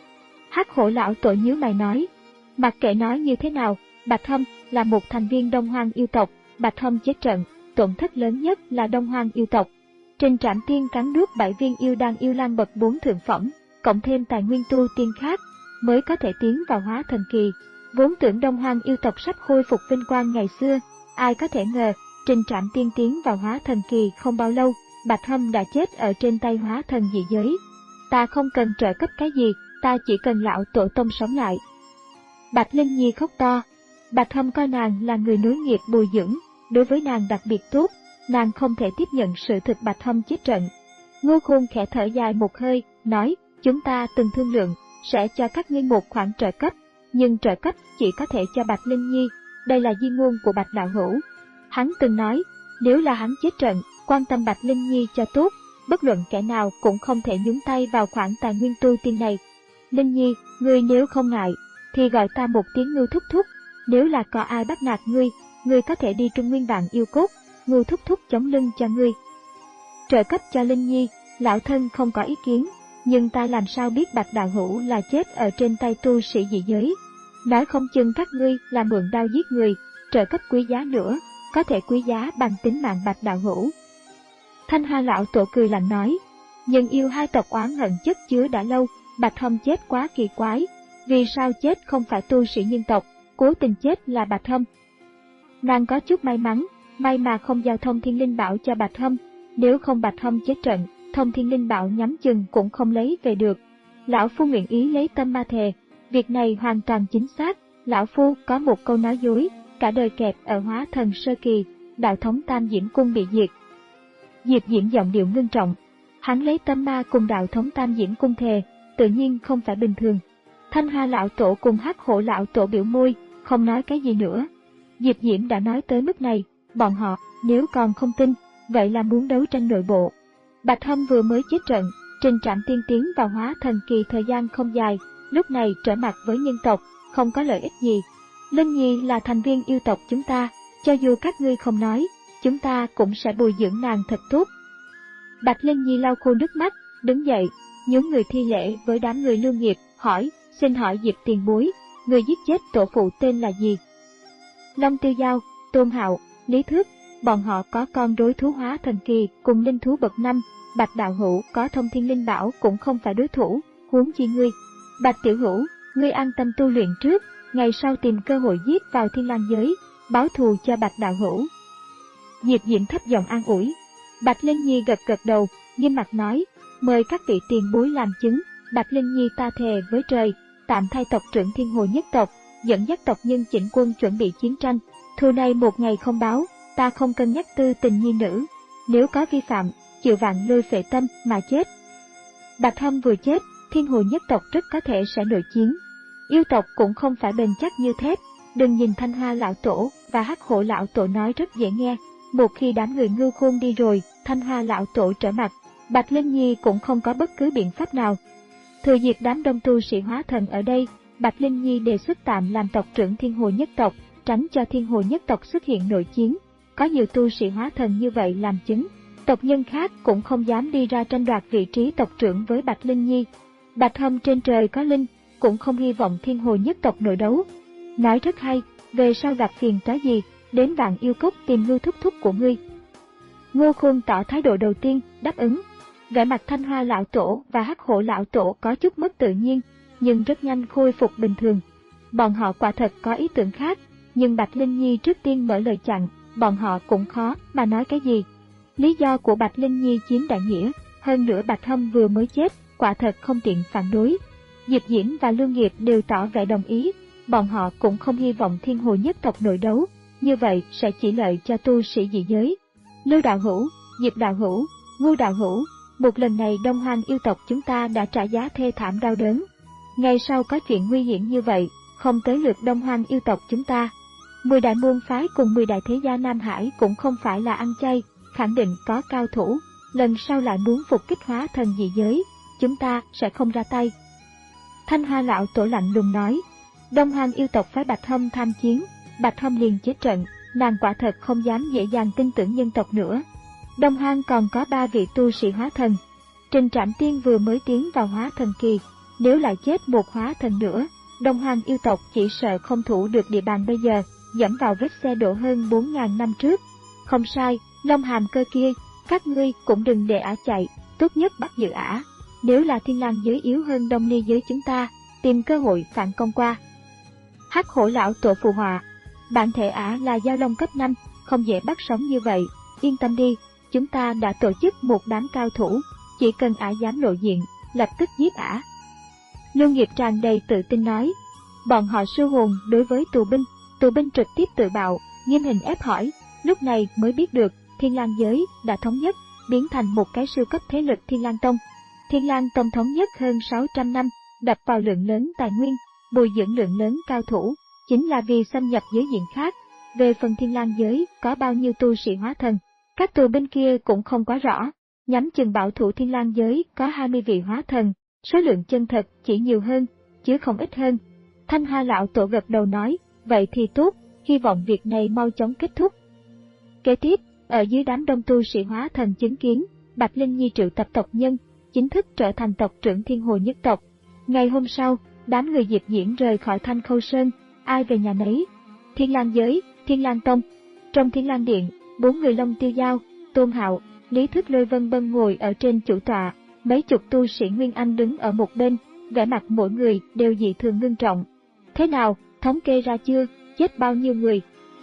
Hắc Hổ Lão Tổ nhíu mày nói, mặc kệ nói như thế nào, Bạch Hâm là một thành viên Đông Hoang yêu tộc, Bạch Hâm chết trận, tổn thất lớn nhất là Đông Hoang yêu tộc. Trình Trảm Tiên cắn nuốt bảy viên yêu đan yêu lan bậc bốn thượng phẩm, cộng thêm tài nguyên tu tiên khác, mới có thể tiến vào hóa thần kỳ. Vốn tưởng Đông Hoang yêu tộc sắp khôi phục vinh quang ngày xưa, ai có thể ngờ, Trình Trảm Tiên tiến vào hóa thần kỳ không bao lâu, Bạch Hâm đã chết ở trên tay hóa thần dị giới. Ta không cần trợ cấp cái gì, ta chỉ cần lão tổ tông sống lại. Bạch Linh Nhi khóc to. Bạch Hâm coi nàng là người nối nghiệp bồi dưỡng, đối với nàng đặc biệt tốt, nàng không thể tiếp nhận sự thực Bạch Hâm chết trận. Ngô Khôn khẽ thở dài một hơi, nói, chúng ta từng thương lượng, sẽ cho các ngươi một khoản trợ cấp, nhưng trợ cấp chỉ có thể cho Bạch Linh Nhi, đây là di ngôn của Bạch đạo hữu. Hắn từng nói, nếu là hắn chết trận, quan tâm Bạch Linh Nhi cho tốt, bất luận kẻ nào cũng không thể nhúng tay vào khoản tài nguyên tu tiên này. Linh Nhi, ngươi nếu không ngại, thì gọi ta một tiếng Ngưu thúc thúc, nếu là có ai bắt nạt ngươi, ngươi có thể đi Trung Nguyên Vạn Yêu Cốt, Ngưu thúc thúc chống lưng cho ngươi. Trợ cấp cho Linh Nhi, lão thân không có ý kiến, nhưng ta làm sao biết Bạch đạo hữu là chết ở trên tay tu sĩ dị giới. Nói không chừng các ngươi là mượn đao giết người, trợ cấp quý giá nữa, có thể quý giá bằng tính mạng Bạch đạo hữu. Thanh Hoa Lão Tổ cười lạnh nói, nhân yêu hai tộc oán hận chất chứa đã lâu, Bạch Hâm chết quá kỳ quái, vì sao chết không phải tu sĩ nhân tộc, cố tình chết là Bạch Hâm. Nàng có chút may mắn, may mà không giao thông thiên linh bảo cho Bạch Hâm, nếu không Bạch Hâm chết trận, thông thiên linh bảo nhắm chừng cũng không lấy về được. Lão Phu nguyện ý lấy tâm ma thề, việc này hoàn toàn chính xác, Lão Phu có một câu nói dối, cả đời kẹp ở hóa thần sơ kỳ, đạo thống Tam Diễm Cung bị diệt. Diệp Diễm giọng điệu ngưng trọng, hắn lấy tâm ma cùng đạo thống Tam Diễm Cung thề, tự nhiên không phải bình thường. Thanh Hoa Lão Tổ cùng Hắc Hổ Lão Tổ biểu môi, không nói cái gì nữa. Diệp Diễm đã nói tới mức này, bọn họ, nếu còn không tin, vậy là muốn đấu tranh nội bộ. Bạch Hâm vừa mới chết trận, Trình Trảm Tiên tiến vào hóa thần kỳ thời gian không dài, lúc này trở mặt với nhân tộc, không có lợi ích gì. Linh Nhi là thành viên yêu tộc chúng ta, cho dù các ngươi không nói, chúng ta cũng sẽ bồi dưỡng nàng thật tốt. Bạch Linh Nhi lau khô nước mắt, đứng dậy, nhún người thi lễ với đám người Lương Nghiệp, hỏi, xin hỏi Diệp tiền bối, người giết chết tổ phụ tên là gì? Long Tiêu Giao, Tôn Hạo, Lý Thước, bọn họ có con rối thú hóa thần kỳ cùng linh thú bậc năm, Bạch đạo hữu có thông thiên linh bảo cũng không phải đối thủ, huống chi ngươi. Bạch tiểu hữu, ngươi an tâm tu luyện trước, ngày sau tìm cơ hội giết vào thiên lang giới, báo thù cho Bạch đạo hữu. Diệp Diễn thấp giọng an ủi. Bạch Linh Nhi gật gật đầu, nghiêm mặt nói, mời các vị tiền bối làm chứng. Bạch Linh Nhi ta thề với trời, tạm thay tộc trưởng Thiên Hồ nhất tộc, dẫn dắt tộc nhân chỉnh quân chuẩn bị chiến tranh. Thù này một ngày không báo, ta không cân nhắc tư tình nhi nữ. Nếu có vi phạm, chịu vạn lôi phệ tâm mà chết. Bạch Hâm vừa chết, Thiên Hồ nhất tộc rất có thể sẽ nội chiến. Yêu tộc cũng không phải bền chắc như thép. Đừng nhìn Thanh Hoa lão tổ và Hắc Hổ lão tổ nói rất dễ nghe. Một khi đám người Ngưu Khôn đi rồi, Thanh Hoa lão tổ trở mặt, Bạch Linh Nhi cũng không có bất cứ biện pháp nào. Thừa dịp đám đông tu sĩ hóa thần ở đây, Bạch Linh Nhi đề xuất tạm làm tộc trưởng Thiên Hồ nhất tộc, tránh cho Thiên Hồ nhất tộc xuất hiện nội chiến. Có nhiều tu sĩ hóa thần như vậy làm chứng, tộc nhân khác cũng không dám đi ra tranh đoạt vị trí tộc trưởng với Bạch Linh Nhi. Bạch Hâm trên trời có linh, cũng không hy vọng Thiên Hồ nhất tộc nội đấu. Nói rất hay, về sau gặp phiền toái gì, đến Vạn Yêu Cốc tìm Ngưu thúc thúc của ngươi. Ngô Khôn tỏ thái độ đầu tiên, đáp ứng. Vẻ mặt Thanh Hoa lão tổ và Hắc Hổ lão tổ có chút mất tự nhiên, nhưng rất nhanh khôi phục bình thường. Bọn họ quả thật có ý tưởng khác, nhưng Bạch Linh Nhi trước tiên mở lời chặn, bọn họ cũng khó mà nói cái gì. Lý do của Bạch Linh Nhi chiếm đại nghĩa, hơn nữa Bạch Hâm vừa mới chết, quả thật không tiện phản đối. Diệp Diễn và Lương Nghiệp đều tỏ vẻ đồng ý, bọn họ cũng không hy vọng Thiên Hồ nhất tộc nội đấu, như vậy sẽ chỉ lợi cho tu sĩ dị giới. Lưu đạo hữu, Diệp đạo hữu, Ngưu đạo hữu, một lần này Đông Hoang yêu tộc chúng ta đã trả giá thê thảm đau đớn. Ngày sau có chuyện nguy hiểm như vậy, không tới lượt Đông Hoang yêu tộc chúng ta. Mười đại môn phái cùng mười đại thế gia Nam Hải cũng không phải là ăn chay, khẳng định có cao thủ, lần sau lại muốn phục kích hóa thần dị giới, chúng ta sẽ không ra tay. Thanh Hoa lão tổ lạnh lùng nói, Đông Hoang yêu tộc phái Bạch Hâm tham chiến, Bạch Hâm liền chết trận, nàng quả thật không dám dễ dàng tin tưởng nhân tộc nữa. Đông Hoang còn có ba vị tu sĩ hóa thần. Trình Trạm Tiên vừa mới tiến vào hóa thần kỳ, nếu lại chết một hóa thần nữa, Đông Hoang yêu tộc chỉ sợ không thủ được địa bàn bây giờ, dẫm vào vết xe đổ hơn bốn nghìn năm trước. Không sai, Long Hàm Cơ kia, các ngươi cũng đừng để ả chạy, tốt nhất bắt giữ ả. Nếu là thiên lang giới yếu hơn Đông Ly giới chúng ta, tìm cơ hội phản công qua. Hắc Hổ lão tổ phù họa, bản thể ả là giao long cấp năm, không dễ bắt sống như vậy, yên tâm đi, chúng ta đã tổ chức một đám cao thủ, chỉ cần ả dám lộ diện, lập tức giết ả. Lương Nghiệp tràn đầy tự tin nói, bọn họ sư hồn đối với tù binh, tù binh trực tiếp tự bạo, nghiêm hình ép hỏi, lúc này mới biết được, Thiên Lang giới đã thống nhất, biến thành một cái siêu cấp thế lực Thiên Lang Tông. Thiên Lang Tông thống nhất hơn sáu trăm năm, đập vào lượng lớn tài nguyên, bồi dưỡng lượng lớn cao thủ, chính là vì xâm nhập giới diện khác. Về phần Thiên Lang giới có bao nhiêu tu sĩ hóa thần, các tù binh kia cũng không quá rõ, nhắm chừng bảo thủ Thiên Lang giới có hai mươi vị hóa thần, số lượng chân thật chỉ nhiều hơn, chứ không ít hơn. Thanh Hoa lão tổ gật đầu nói, vậy thì tốt, hy vọng việc này mau chóng kết thúc. Kế tiếp, ở dưới đám đông tu sĩ hóa thần chứng kiến, Bạch Linh Nhi triệu tập tộc nhân, chính thức trở thành tộc trưởng Thiên Hồ nhất tộc. Ngày hôm sau, đám người Diệp Diễn rời khỏi Thanh Khâu Sơn, ai về nhà nấy. Thiên Lang giới, Thiên Lang Tông. Trong Thiên Lang Điện, bốn người Long Tiêu Giao, Tôn Hạo, Lý Thức Lôi vân vân ngồi ở trên chủ tọa, mấy chục tu sĩ Nguyên Anh đứng ở một bên, vẻ mặt mỗi người đều dị thường ngưng trọng. Thế nào, thống kê ra chưa, chết bao nhiêu người?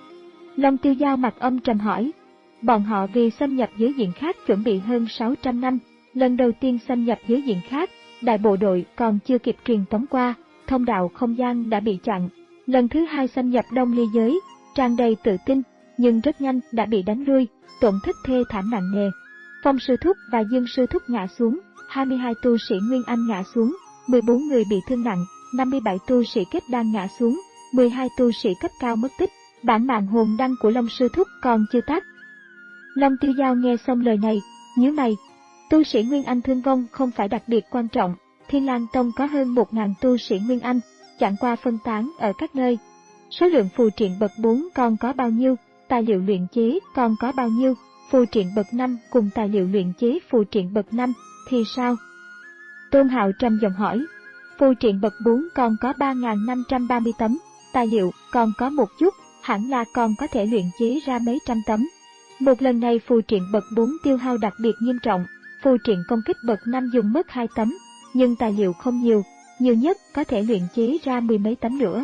Long Tiêu Giao mặt âm trầm hỏi. Bọn họ vì xâm nhập giới diện khác chuẩn bị hơn sáu trăm năm, lần đầu tiên xâm nhập giới diện khác, đại bộ đội còn chưa kịp truyền tống qua, thông đạo không gian đã bị chặn. Lần thứ hai xâm nhập Đông Ly giới, tràn đầy tự tin, nhưng rất nhanh đã bị đánh lui, tổn thất thê thảm nặng nề. Phong Sư Thúc và Dương Sư Thúc ngã xuống, hai mươi hai tu sĩ Nguyên Anh ngã xuống, mười bốn người bị thương nặng, năm mươi bảy tu sĩ kết đan ngã xuống, mười hai tu sĩ cấp cao mất tích, bản mạng hồn đăng của Long Sư Thúc còn chưa tắt. Long Tiêu Giao nghe xong lời này, nhíu mày. Tu sĩ Nguyên Anh thương vong không phải đặc biệt quan trọng, Thiên Lang Tông có hơn một nghìn tu sĩ Nguyên Anh, chẳng qua phân tán ở các nơi. Số lượng phù triện bậc bốn còn có bao nhiêu, tài liệu luyện chế còn có bao nhiêu? Phù triện bậc năm cùng tài liệu luyện chế phù triện bậc năm thì sao? Tôn Hạo trầm giọng hỏi. Phù triện bậc bốn còn có ba nghìn năm trăm ba mươi tấm, tài liệu còn có một chút, hẳn là còn có thể luyện chế ra mấy trăm tấm. Một lần này phù triện bậc bốn tiêu hao đặc biệt nghiêm trọng, phù triện công kích bậc năm dùng mất hai tấm, nhưng tài liệu không nhiều, nhiều nhất có thể luyện chế ra mười mấy tấm nữa.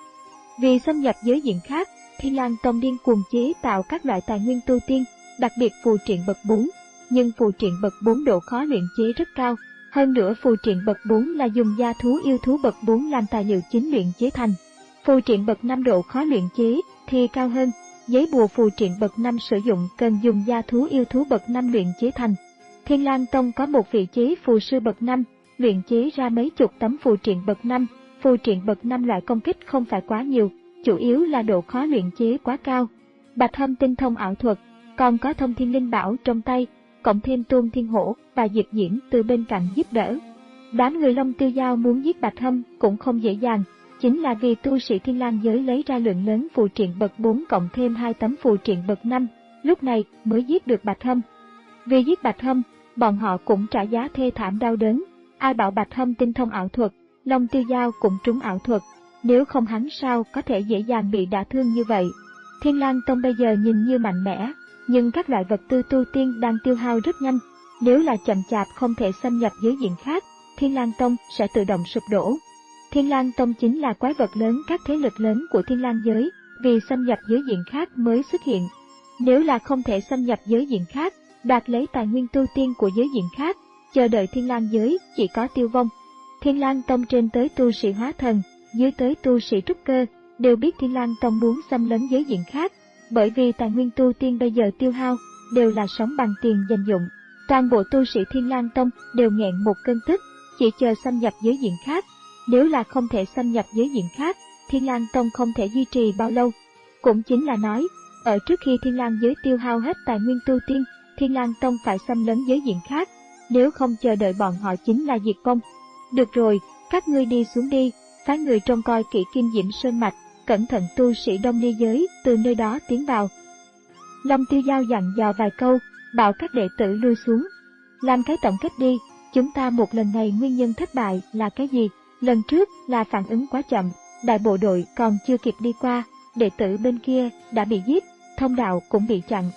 Vì xâm nhập giới diện khác, Thiên Lang Tông điên cuồng chế tạo các loại tài nguyên tu tiên, đặc biệt phù triện bậc bốn, nhưng phù triện bậc bốn độ khó luyện chế rất cao. Hơn nữa phù triện bậc bốn là dùng da thú yêu thú bậc bốn làm tài liệu chính luyện chế thành. Phù triện bậc năm độ khó luyện chế thì cao hơn, giấy bùa phù triện bậc năm sử dụng cần dùng da thú yêu thú bậc năm luyện chế thành. Thiên Lang Tông có một vị chế phù sư bậc năm, luyện chế ra mấy chục tấm phù triện bậc năm. Phù triện bậc năm loại công kích không phải quá nhiều, chủ yếu là độ khó luyện chế quá cao. Bạch Hâm tinh thông ảo thuật, còn có thông thiên linh bảo trong tay, cộng thêm Tôn Thiên Hổ và Diệp Diễn từ bên cạnh giúp đỡ. Đám người Long Tiêu Giao muốn giết Bạch Hâm cũng không dễ dàng, chính là vì tu sĩ Thiên Lang giới lấy ra lượng lớn phù triện bậc bốn cộng thêm hai tấm phù triện bậc năm, lúc này mới giết được Bạch Hâm. Vì giết Bạch Hâm, bọn họ cũng trả giá thê thảm đau đớn. Ai bảo Bạch Hâm tinh thông ảo thuật, Long Tiêu Giao cũng trúng ảo thuật, nếu không hắn sao có thể dễ dàng bị đả thương như vậy. Thiên Lang Tông bây giờ nhìn như mạnh mẽ, nhưng các loại vật tư tu tiên đang tiêu hao rất nhanh, nếu là chậm chạp không thể xâm nhập giới diện khác, Thiên Lang Tông sẽ tự động sụp đổ. Thiên Lang Tông chính là quái vật lớn các thế lực lớn của Thiên Lang giới, vì xâm nhập giới diện khác mới xuất hiện. Nếu là không thể xâm nhập giới diện khác, đoạt lấy tài nguyên tu tiên của giới diện khác, chờ đợi Thiên Lang giới chỉ có tiêu vong. Thiên Lang Tông trên tới tu sĩ hóa thần, dưới tới tu sĩ trúc cơ, đều biết Thiên Lang Tông muốn xâm lấn giới diện khác, bởi vì tài nguyên tu tiên bây giờ tiêu hao đều là sống bằng tiền dành dụng. Toàn bộ tu sĩ Thiên Lang Tông đều nghẹn một cơn tức, chỉ chờ xâm nhập giới diện khác. Nếu là không thể xâm nhập giới diện khác, Thiên Lang Tông không thể duy trì bao lâu. Cũng chính là nói, ở trước khi Thiên Lang giới tiêu hao hết tài nguyên tu tiên, Thiên Lang Tông phải xâm lấn giới diện khác, nếu không chờ đợi bọn họ chính là diệt vong. Được rồi, các ngươi đi xuống đi, phái người trông coi kỹ Kim Diễm Sơn Mạch, cẩn thận tu sĩ Đông Ly giới từ nơi đó tiến vào. Long Tiêu Giao dặn dò vài câu, bảo các đệ tử lui xuống. Làm cái tổng kết đi, chúng ta một lần này nguyên nhân thất bại là cái gì? Lần trước là phản ứng quá chậm, đại bộ đội còn chưa kịp đi qua, đệ tử bên kia đã bị giết, thông đạo cũng bị chặn.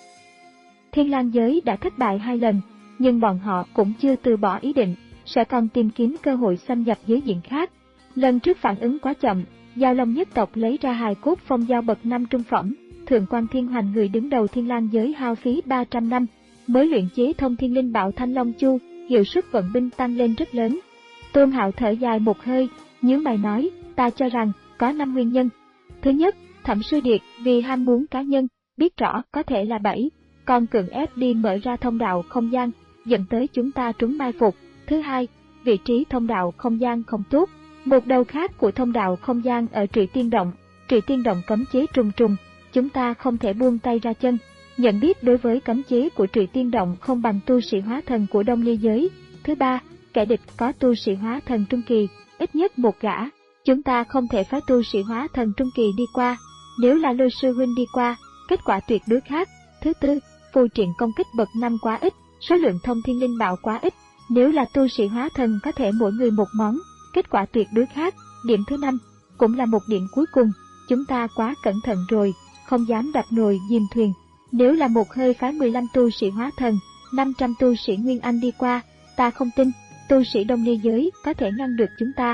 Thiên Lang giới đã thất bại hai lần, nhưng bọn họ cũng chưa từ bỏ ý định, sẽ còn tìm kiếm cơ hội xâm nhập giới diện khác. Lần trước phản ứng quá chậm, Giao Long nhất tộc lấy ra hài cốt phong giao bậc năm trung phẩm, Thượng Quan Thiên Hoành người đứng đầu Thiên Lang giới hao phí ba trăm năm, mới luyện chế thông thiên linh bảo Thanh Long Chu, hiệu suất vận binh tăng lên rất lớn. Tôn Hạo thở dài một hơi, nhíu mày nói, ta cho rằng có năm nguyên nhân. Thứ nhất, Thẩm Sư Điệt vì ham muốn cá nhân, biết rõ có thể là bẫy, còn cưỡng ép đi mở ra thông đạo không gian, dẫn tới chúng ta trúng mai phục. Thứ hai, vị trí thông đạo không gian không tốt. Một đầu khác của thông đạo không gian ở Trụy Tiên Động, Trụy Tiên Động cấm chế trùng trùng, chúng ta không thể buông tay ra chân. Nhận biết đối với cấm chế của Trụy Tiên Động không bằng tu sĩ hóa thần của Đông Ly giới. Thứ ba, kẻ địch có tu sĩ hóa thần trung kỳ, ít nhất một gã, chúng ta không thể phái tu sĩ hóa thần trung kỳ đi qua, nếu là Lôi sư huynh đi qua, kết quả tuyệt đối khác. Thứ tư, phù triện công kích bậc năm quá ít, số lượng thông thiên linh bảo quá ít, nếu là tu sĩ hóa thần có thể mỗi người một món, kết quả tuyệt đối khác. Điểm thứ năm, cũng là một điểm cuối cùng, chúng ta quá cẩn thận rồi, không dám đập nồi diêm thuyền. Nếu là một hơi phái mười lăm tu sĩ hóa thần, năm trăm tu sĩ Nguyên Anh đi qua, ta không tin tu sĩ Đông Ly giới có thể ngăn được chúng ta.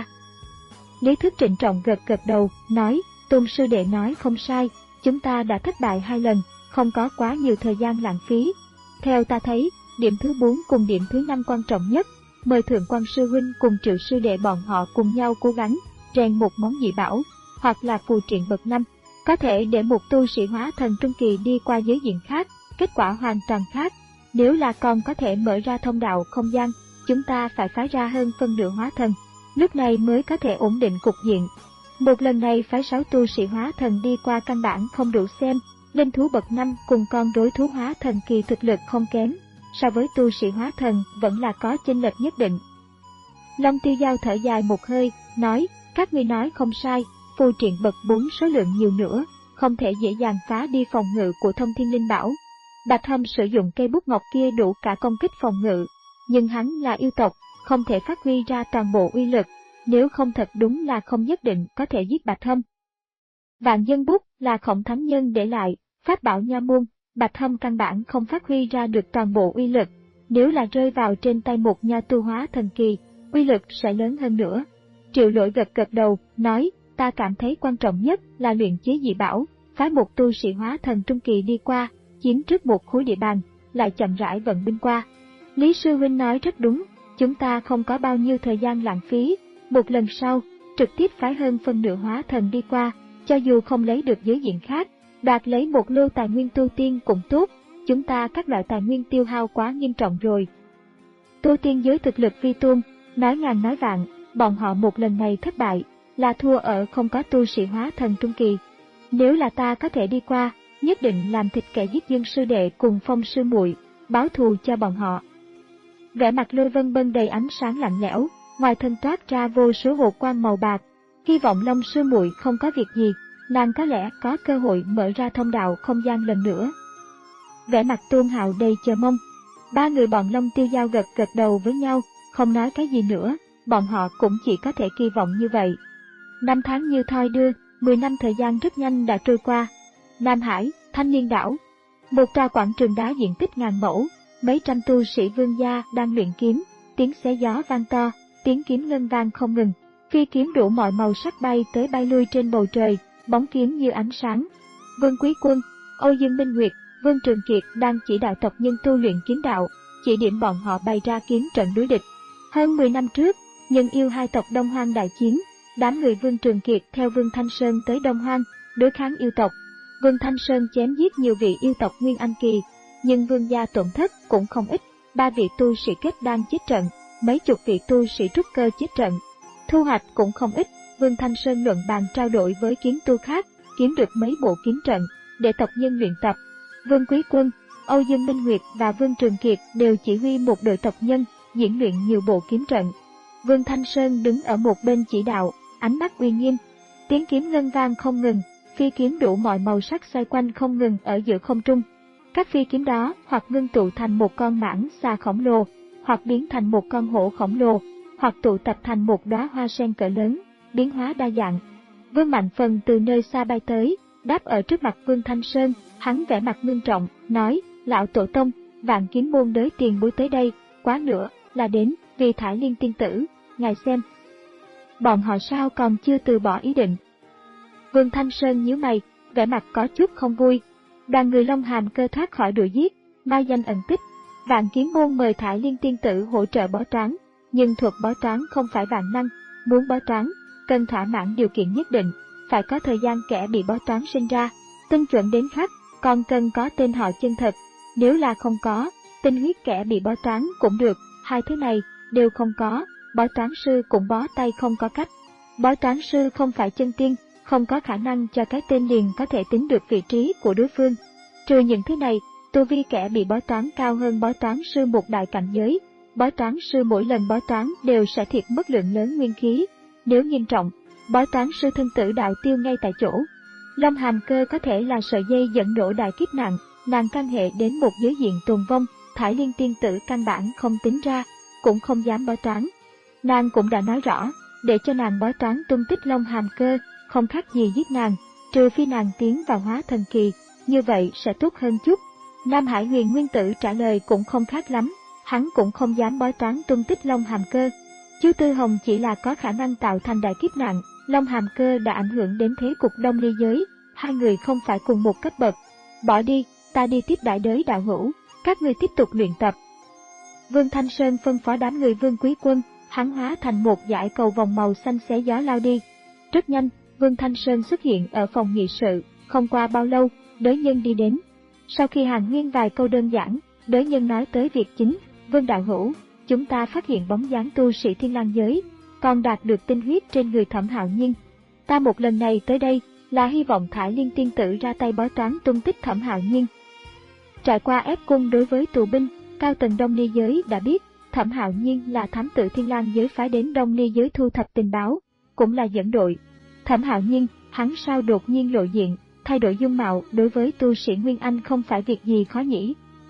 Lý Thức trịnh trọng gật gật đầu, nói, Tôn sư đệ nói không sai, chúng ta đã thất bại hai lần, không có quá nhiều thời gian lãng phí. Theo ta thấy, điểm thứ bốn cùng điểm thứ năm quan trọng nhất, mời Thượng Quan sư huynh cùng Triệu sư đệ bọn họ cùng nhau cố gắng, rèn một món dị bảo, hoặc là phù triện bậc năm, có thể để một tu sĩ hóa thần trung kỳ đi qua giới diện khác, kết quả hoàn toàn khác. Nếu là còn có thể mở ra thông đạo không gian, chúng ta phải phái ra hơn phân nửa hóa thần, lúc này mới có thể ổn định cục diện. Một lần này phái sáu tu sĩ hóa thần đi qua căn bản không đủ xem, linh thú bậc năm cùng con đối thú hóa thần kỳ thực lực không kém, so với tu sĩ hóa thần vẫn là có chênh lệch nhất định. Long Tiêu Giao thở dài một hơi, nói, các ngươi nói không sai, phù triện bậc bốn số lượng nhiều nữa, không thể dễ dàng phá đi phòng ngự của Thông Thiên Linh Bảo. Bạch Hâm sử dụng cây bút ngọc kia đủ cả công kích phòng ngự, nhưng hắn là yêu tộc, không thể phát huy ra toàn bộ uy lực, nếu không thật đúng là không nhất định có thể giết Bạch Hâm. Vạn dân bút là Khổng Thánh Nhân để lại, pháp bảo nha môn, Bạch Hâm căn bản không phát huy ra được toàn bộ uy lực, nếu là rơi vào trên tay một nha tu hóa thần kỳ, uy lực sẽ lớn hơn nữa. Triệu Lỗi gật gật đầu, nói, ta cảm thấy quan trọng nhất là luyện chế dị bảo, phái một tu sĩ hóa thần trung kỳ đi qua, chiếm trước một khối địa bàn, lại chậm rãi vận binh qua. Lý Sư Huynh nói rất đúng, chúng ta không có bao nhiêu thời gian lãng phí, một lần sau, trực tiếp phái hơn phân nửa hóa thần đi qua, cho dù không lấy được giới diện khác, đoạt lấy một lô tài nguyên tu tiên cũng tốt, chúng ta các loại tài nguyên tiêu hao quá nghiêm trọng rồi. Tu tiên giới thực lực vi tôn, nói ngàn nói vạn, bọn họ một lần này thất bại, là thua ở không có tu sĩ hóa thần trung kỳ. Nếu là ta có thể đi qua, nhất định làm thịt kẻ giết Dương sư đệ cùng Phong sư muội, báo thù cho bọn họ. Vẻ mặt Lôi Vân Bân đầy ánh sáng lạnh lẽo, ngoài thân toát ra vô số hồ quang màu bạc, hy vọng Long sư muội không có việc gì, nàng có lẽ có cơ hội mở ra thông đạo không gian lần nữa. Vẻ mặt Tôn Hạo đầy chờ mong, ba người bọn Long Tiêu Giao gật gật đầu với nhau, không nói cái gì nữa, bọn họ cũng chỉ có thể kỳ vọng như vậy. Năm tháng như thoi đưa, mười năm thời gian rất nhanh đã trôi qua. Nam Hải, Thanh Niên Đảo, một tòa quảng trường đá diện tích ngàn mẫu, mấy trăm tu sĩ vương gia đang luyện kiếm, tiếng xé gió vang to, tiếng kiếm ngân vang không ngừng, phi kiếm đủ mọi màu sắc bay tới bay lui trên bầu trời, bóng kiếm như ánh sáng. Vương Quý Quân, Âu Dương Minh Nguyệt, Vương Trường Kiệt đang chỉ đạo tộc nhân tu luyện kiếm đạo, chỉ điểm bọn họ bày ra kiếm trận đối địch. Hơn mười năm trước, Nhân Yêu hai tộc Đông Hoang đại chiến, đám người Vương Trường Kiệt theo Vương Thanh Sơn tới Đông Hoang, đối kháng yêu tộc. Vương Thanh Sơn chém giết nhiều vị yêu tộc Nguyên Anh kỳ, nhưng vương gia tổn thất cũng không ít, ba vị tu sĩ kết đan chết trận, mấy chục vị tu sĩ trúc cơ chết trận. Thu hoạch cũng không ít, Vương Thanh Sơn luận bàn trao đổi với kiếm tu khác, kiếm được mấy bộ kiếm trận, để tộc nhân luyện tập. Vương Quý Quân, Âu Dương Minh Nguyệt và Vương Trường Kiệt đều chỉ huy một đội tộc nhân, diễn luyện nhiều bộ kiếm trận. Vương Thanh Sơn đứng ở một bên chỉ đạo, ánh mắt uy nghiêm. Tiếng kiếm ngân vang không ngừng, phi kiếm đủ mọi màu sắc xoay quanh không ngừng ở giữa không trung. Các phi kiếm đó hoặc ngưng tụ thành một con mãng xà khổng lồ, hoặc biến thành một con hổ khổng lồ, hoặc tụ tập thành một đóa hoa sen cỡ lớn, biến hóa đa dạng. Vương Mạnh Phần từ nơi xa bay tới, đáp ở trước mặt Vương Thanh Sơn, hắn vẻ mặt nghiêm trọng, nói, lão tổ tông, Vạn Kiếm môn đới tiền bối tới đây, quá nữa là đến vì Thải Liên tiên tử, ngài xem. Bọn họ sao còn chưa từ bỏ ý định? Vương Thanh Sơn nhíu mày, vẻ mặt có chút không vui. Đoàn người Long Hàm Cơ thoát khỏi đuổi giết, mai danh ẩn tích. Vạn Kiếm môn mời Thải Liên tiên tử hỗ trợ bói toán, nhưng thuật bói toán không phải vạn năng, muốn bói toán, cần thỏa mãn điều kiện nhất định, phải có thời gian kẻ bị bói toán sinh ra, tinh chuẩn đến khắc, còn cần có tên họ chân thật. Nếu là không có, tinh huyết kẻ bị bói toán cũng được, hai thứ này đều không có, bói toán sư cũng bó tay không có cách. Bói toán sư không phải chân tiên, không có khả năng cho cái tên liền có thể tính được vị trí của đối phương. Trừ những thứ này, tu vi kẻ bị bói toán cao hơn bói toán sư một đại cảnh giới. Bói toán sư mỗi lần bói toán đều sẽ thiệt mất lượng lớn nguyên khí. Nếu nghiêm trọng, bói toán sư thân tử đạo tiêu ngay tại chỗ. Long Hàm Cơ có thể là sợi dây dẫn nổ đại kiếp nạn, nàng căn hệ đến một giới diện tồn vong, Thải Liên tiên tử căn bản không tính ra, cũng không dám bói toán. Nàng cũng đã nói rõ, để cho nàng bói toán tung tích Long Hàm Cơ, không khác gì giết nàng, trừ phi nàng tiến vào hóa thần kỳ, như vậy sẽ tốt hơn chút. Nam Hải Huyền Nguyên Tử trả lời cũng không khác lắm, hắn cũng không dám bói toán tung tích Long Hàm Cơ. Chu Tư Hồng chỉ là có khả năng tạo thành đại kiếp nạn, Long Hàm Cơ đã ảnh hưởng đến thế cục Đông Ly giới, hai người không phải cùng một cấp bậc. Bỏ đi, ta đi tiếp đại đới đạo hữu, các người tiếp tục luyện tập. Vương Thanh Sơn phân phó đám người Vương Quý Quân, hắn hóa thành một dải cầu vòng màu xanh xé gió lao đi. Rất nhanh, Vương Thanh Sơn xuất hiện ở phòng nghị sự, không qua bao lâu, đới nhân đi đến. Sau khi hàn huyên vài câu đơn giản, đới nhân nói tới việc chính, Vương đạo hữu, chúng ta phát hiện bóng dáng tu sĩ Thiên Lang giới, còn đạt được tinh huyết trên người Thẩm Hạo Nhiên. Ta một lần này tới đây, là hy vọng Thải Liên tiên tử ra tay bói toán tung tích Thẩm Hạo Nhiên. Trải qua ép cung đối với tù binh, cao tầng Đông Ly giới đã biết, Thẩm Hạo Nhiên là thám tử Thiên Lang giới phái đến Đông Ly giới thu thập tình báo, cũng là dẫn đội. Thẩm Hạo Nhiên, hắn sao đột nhiên lộ diện, thay đổi dung mạo đối với tu sĩ Nguyên Anh không phải việc gì khó nhỉ.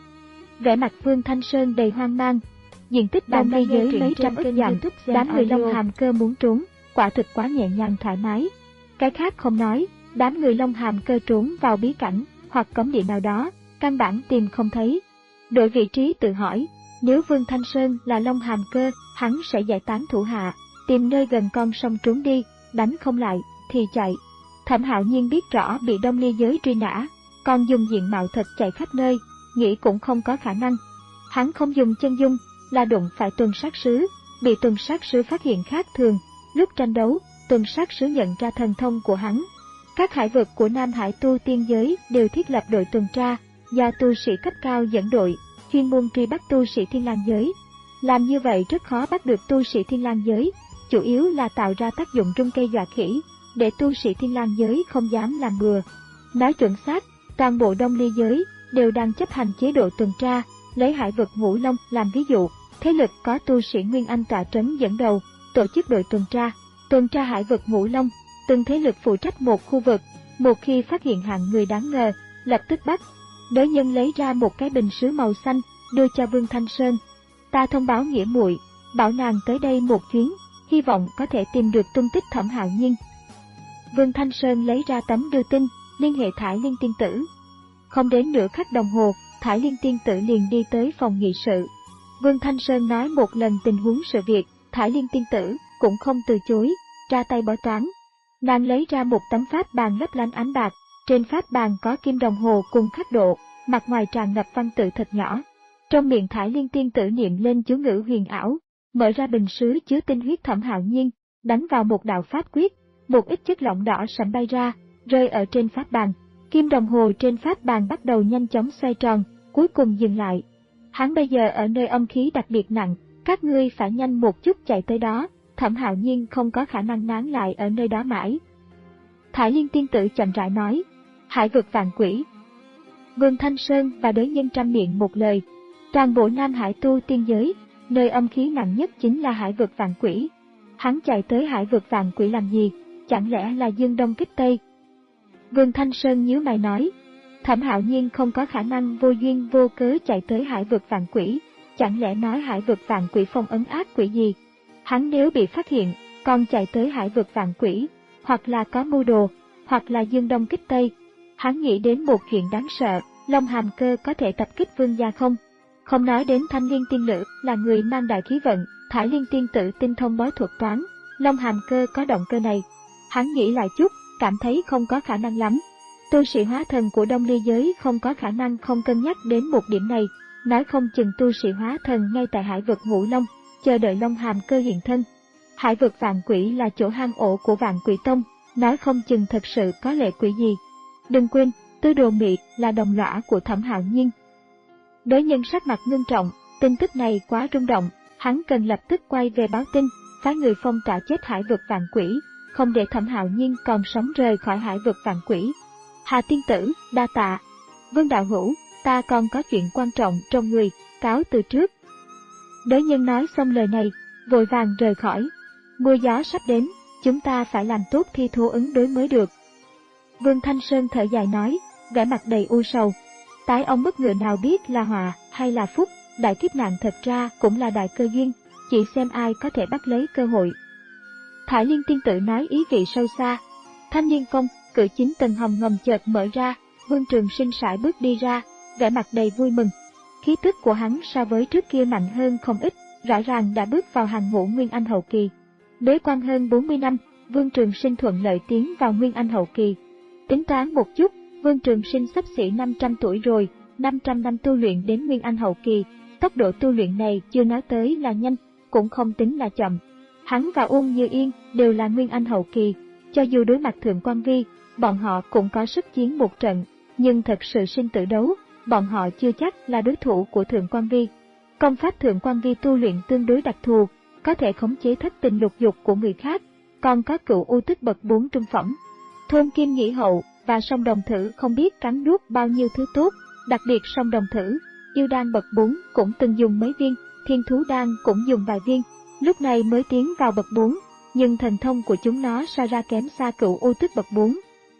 Vẻ mặt Vương Thanh Sơn đầy hoang mang. Diện tích đông ly giới mấy trăm ức dặm, đám người Long Hàm Cơ muốn trốn, quả thực quá nhẹ nhàng thoải mái. Cái khác không nói, đám người Long Hàm Cơ trốn vào bí cảnh hoặc cấm địa nào đó, căn bản tìm không thấy. Đổi vị trí tự hỏi, nếu Vương Thanh Sơn là Long Hàm Cơ, hắn sẽ giải tán thủ hạ, tìm nơi gần con sông trốn đi, đánh không lại thì chạy. Thẩm Hạo Nhiên biết rõ bị đông ly giới truy nã, còn dùng diện mạo thật chạy khắp nơi, nghĩ cũng không có khả năng. Hắn không dùng chân dung, là đụng phải tuần sát sứ, bị tuần sát sứ phát hiện khác thường. Lúc tranh đấu, tuần sát sứ nhận ra thần thông của hắn. Các hải vực của Nam Hải tu tiên giới đều thiết lập đội tuần tra, do tu sĩ cấp cao dẫn đội, chuyên môn truy bắt tu sĩ Thiên Lang giới. Làm như vậy rất khó bắt được tu sĩ Thiên Lang giới, chủ yếu là tạo ra tác dụng rung cây dọa khỉ, để tu sĩ Thiên Lang giới không dám làm bừa. Nói chuẩn xác, toàn bộ đông ly giới đều đang chấp hành chế độ tuần tra, lấy hải vực Ngũ Long làm ví dụ, thế lực có tu sĩ Nguyên Anh tọa trấn dẫn đầu, tổ chức đội tuần tra, tuần tra hải vực Ngũ Long, từng thế lực phụ trách một khu vực, một khi phát hiện hạng người đáng ngờ, lập tức bắt. Đới Nhân lấy ra một cái bình sứ màu xanh, đưa cho Vương Thanh Sơn. Ta thông báo nghĩa muội, bảo nàng tới đây một chuyến, hy vọng có thể tìm được tung tích Thẩm Hạo Nhiên. Vương Thanh Sơn lấy ra tấm đưa tin, liên hệ Thải Liên tiên tử. Không đến nửa khắc đồng hồ, Thải Liên tiên tử liền đi tới phòng nghị sự. Vương Thanh Sơn nói một lần tình huống sự việc, Thải Liên tiên tử cũng không từ chối, ra tay bói toán. Nàng lấy ra một tấm pháp bàn lấp lánh ánh bạc, trên pháp bàn có kim đồng hồ cùng khắc độ, mặt ngoài tràn ngập văn tự thật nhỏ. Trong miệng Thải Liên tiên tử niệm lên chú ngữ huyền ảo, mở ra bình sứ chứa tinh huyết Thẩm Hạo Nhiên, đánh vào một đạo pháp quyết, một ít chất lỏng đỏ sẫm bay ra, rơi ở trên pháp bàn. Kim đồng hồ trên pháp bàn bắt đầu nhanh chóng xoay tròn, cuối cùng dừng lại. Hắn bây giờ ở nơi âm khí đặc biệt nặng, các ngươi phải nhanh một chút chạy tới đó, Thẩm Hạo Nhiên không có khả năng nán lại ở nơi đó mãi. Thải Liên tiên tử chậm rãi nói, hải vực vạn quỷ. Vương Thanh Sơn và Đới Nhân trăm miệng một lời, toàn bộ Nam Hải tu tiên giới, nơi âm khí nặng nhất chính là hải vực vạn quỷ. Hắn chạy tới hải vực vạn quỷ làm gì, chẳng lẽ là dương đông kích tây? Vương Thanh Sơn nhíu mày nói, Thẩm Hạo Nhiên không có khả năng vô duyên vô cớ chạy tới hải vực vạn quỷ, chẳng lẽ nói hải vực vạn quỷ phong ấn ác quỷ gì? Hắn nếu bị phát hiện, còn chạy tới hải vực vạn quỷ, hoặc là có mưu đồ, hoặc là dương đông kích tây. Hắn nghĩ đến một chuyện đáng sợ, Long Hàm Cơ có thể tập kích vương gia không? Không nói đến Thanh Liên tiên nữ là người mang đại khí vận, Thải Liên tiên tử tinh thông bói thuật toán, Long Hàm Cơ có động cơ này. Hắn nghĩ lại chút, cảm thấy không có khả năng lắm. Tu sĩ hóa thần của đông ly giới không có khả năng không cân nhắc đến một điểm này, nói không chừng tu sĩ hóa thần ngay tại hải vực Ngũ Long, chờ đợi Long Hàm Cơ hiện thân. Hải vực vạn quỷ là chỗ hang ổ của vạn quỷ tông, nói không chừng thật sự có lệ quỷ gì. Đừng quên, Tư Đồ Mị là đồng lõa của Thẩm Hạo Nhiên. Đới Nhân sắc mặt ngưng trọng, tin tức này quá rung động, hắn cần lập tức quay về báo tin, phái người phong tỏa chết hải vực vạn quỷ, không để Thẩm Hạo Nhiên còn sống rời khỏi hải vực vạn quỷ. Hà tiên tử, đa tạ. Vương đạo hữu, ta còn có chuyện quan trọng trong người, cáo từ trước. Đới Nhân nói xong lời này, vội vàng rời khỏi. Mưa gió sắp đến, chúng ta phải làm tốt thi thố ứng đối mới được. Vương Thanh Sơn thở dài nói, vẻ mặt đầy u sầu. Tái ông bất ngờ nào biết là họa hay là phúc, đại kiếp nạn thật ra cũng là đại cơ duyên, chỉ xem ai có thể bắt lấy cơ hội. Thải Liên tiên tử nói ý vị sâu xa. Thanh Niên Phong, cửa chính tầng hầm ngầm chợt mở ra, Vương Trường Sinh sải bước đi ra, vẻ mặt đầy vui mừng. Khí tức của hắn so với trước kia mạnh hơn không ít, rõ ràng đã bước vào hàng ngũ Nguyên Anh hậu kỳ. Bế quan hơn bốn mươi năm, Vương Trường Sinh thuận lợi tiến vào Nguyên Anh hậu kỳ. Tính toán một chút, Vương Trường Sinh sắp xỉ năm trăm tuổi rồi, năm trăm năm tu luyện đến Nguyên Anh hậu kỳ, tốc độ tu luyện này chưa nói tới là nhanh, cũng không tính là chậm. Hắn và Uông Như Yên đều là Nguyên Anh hậu kỳ, cho dù đối mặt Thượng Quan Vi, bọn họ cũng có sức chiến một trận, nhưng thật sự sinh tử đấu, bọn họ chưa chắc là đối thủ của Thượng Quan Vi. Công pháp Thượng Quan Vi tu luyện tương đối đặc thù, có thể khống chế thất tình lục dục của người khác, còn có Cửu U Tức bậc bốn trung phẩm. Thôn Kim Nhĩ Hậu và Song Đồng Thử không biết cắn nuốt bao nhiêu thứ tốt, đặc biệt Song Đồng Thử, yêu đan bậc bốn cũng từng dùng mấy viên, thiên thú đan cũng dùng vài viên, lúc này mới tiến vào bậc bốn, nhưng thần thông của chúng nó so ra kém xa Cửu U Tức bậc bốn.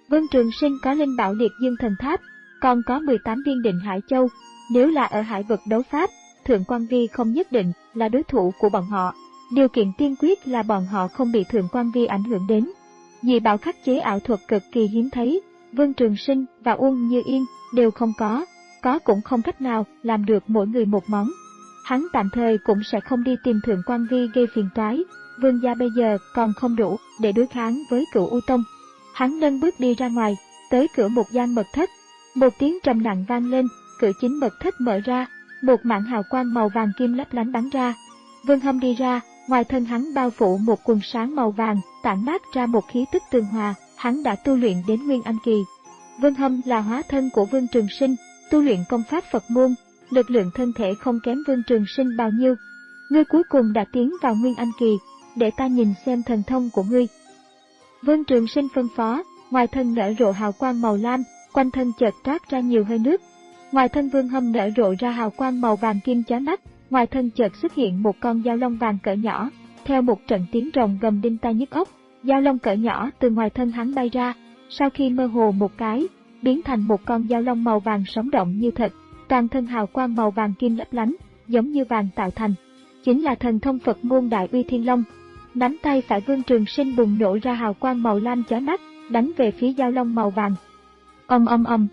Vương Trường Sinh có Linh Bảo Liệt Dương Thần Tháp, còn có mười tám viên Định Hải Châu. Nếu là ở hải vực đấu pháp, Thượng Quan Vi không nhất định là đối thủ của bọn họ. Điều kiện tiên quyết là bọn họ không bị Thượng Quan Vi ảnh hưởng đến. Dị bảo khắc chế ảo thuật cực kỳ hiếm thấy, Vương Trường Sinh và Uông Như Yên đều không có, có cũng không cách nào làm được mỗi người một món. Hắn tạm thời cũng sẽ không đi tìm Thượng Quan Vi gây phiền toái, Vương gia bây giờ còn không đủ để đối kháng với Cửu U Tông. Hắn nâng bước đi ra ngoài, tới cửa một gian mật thất. Một tiếng trầm nặng vang lên, cửa chính mật thất mở ra, một mảng hào quang màu vàng kim lấp lánh bắn ra. Vương Hâm đi ra, ngoài thân hắn bao phủ một quần sáng màu vàng, tản mát ra một khí tức tường hòa, hắn đã tu luyện đến Nguyên Anh kỳ. Vương Hâm là hóa thân của Vương Trường Sinh, tu luyện công pháp Phật môn, lực lượng thân thể không kém Vương Trường Sinh bao nhiêu. Ngươi cuối cùng đã tiến vào Nguyên Anh kỳ, để ta nhìn xem thần thông của ngươi. Vương Trường Sinh phân phó, ngoài thân nở rộ hào quang màu lam, quanh thân chợt toát ra nhiều hơi nước. Ngoài thân Vương Hâm nở rộ ra hào quang màu vàng kim chói mắt, ngoài thân chợt xuất hiện một con dao long vàng cỡ nhỏ, theo một trận tiếng rồng gầm đinh tai nhức óc, dao long cỡ nhỏ từ ngoài thân hắn bay ra, sau khi mơ hồ một cái, biến thành một con dao long màu vàng sống động như thật, toàn thân hào quang màu vàng kim lấp lánh, giống như vàng tạo thành, chính là thần thông Phật môn Đại Uy Thiên Long. Nắm tay phải Vương Trường Sinh bùng nổ ra hào quang màu lam chói mắt, đánh về phía dao long màu vàng. Ầm ầm ầm.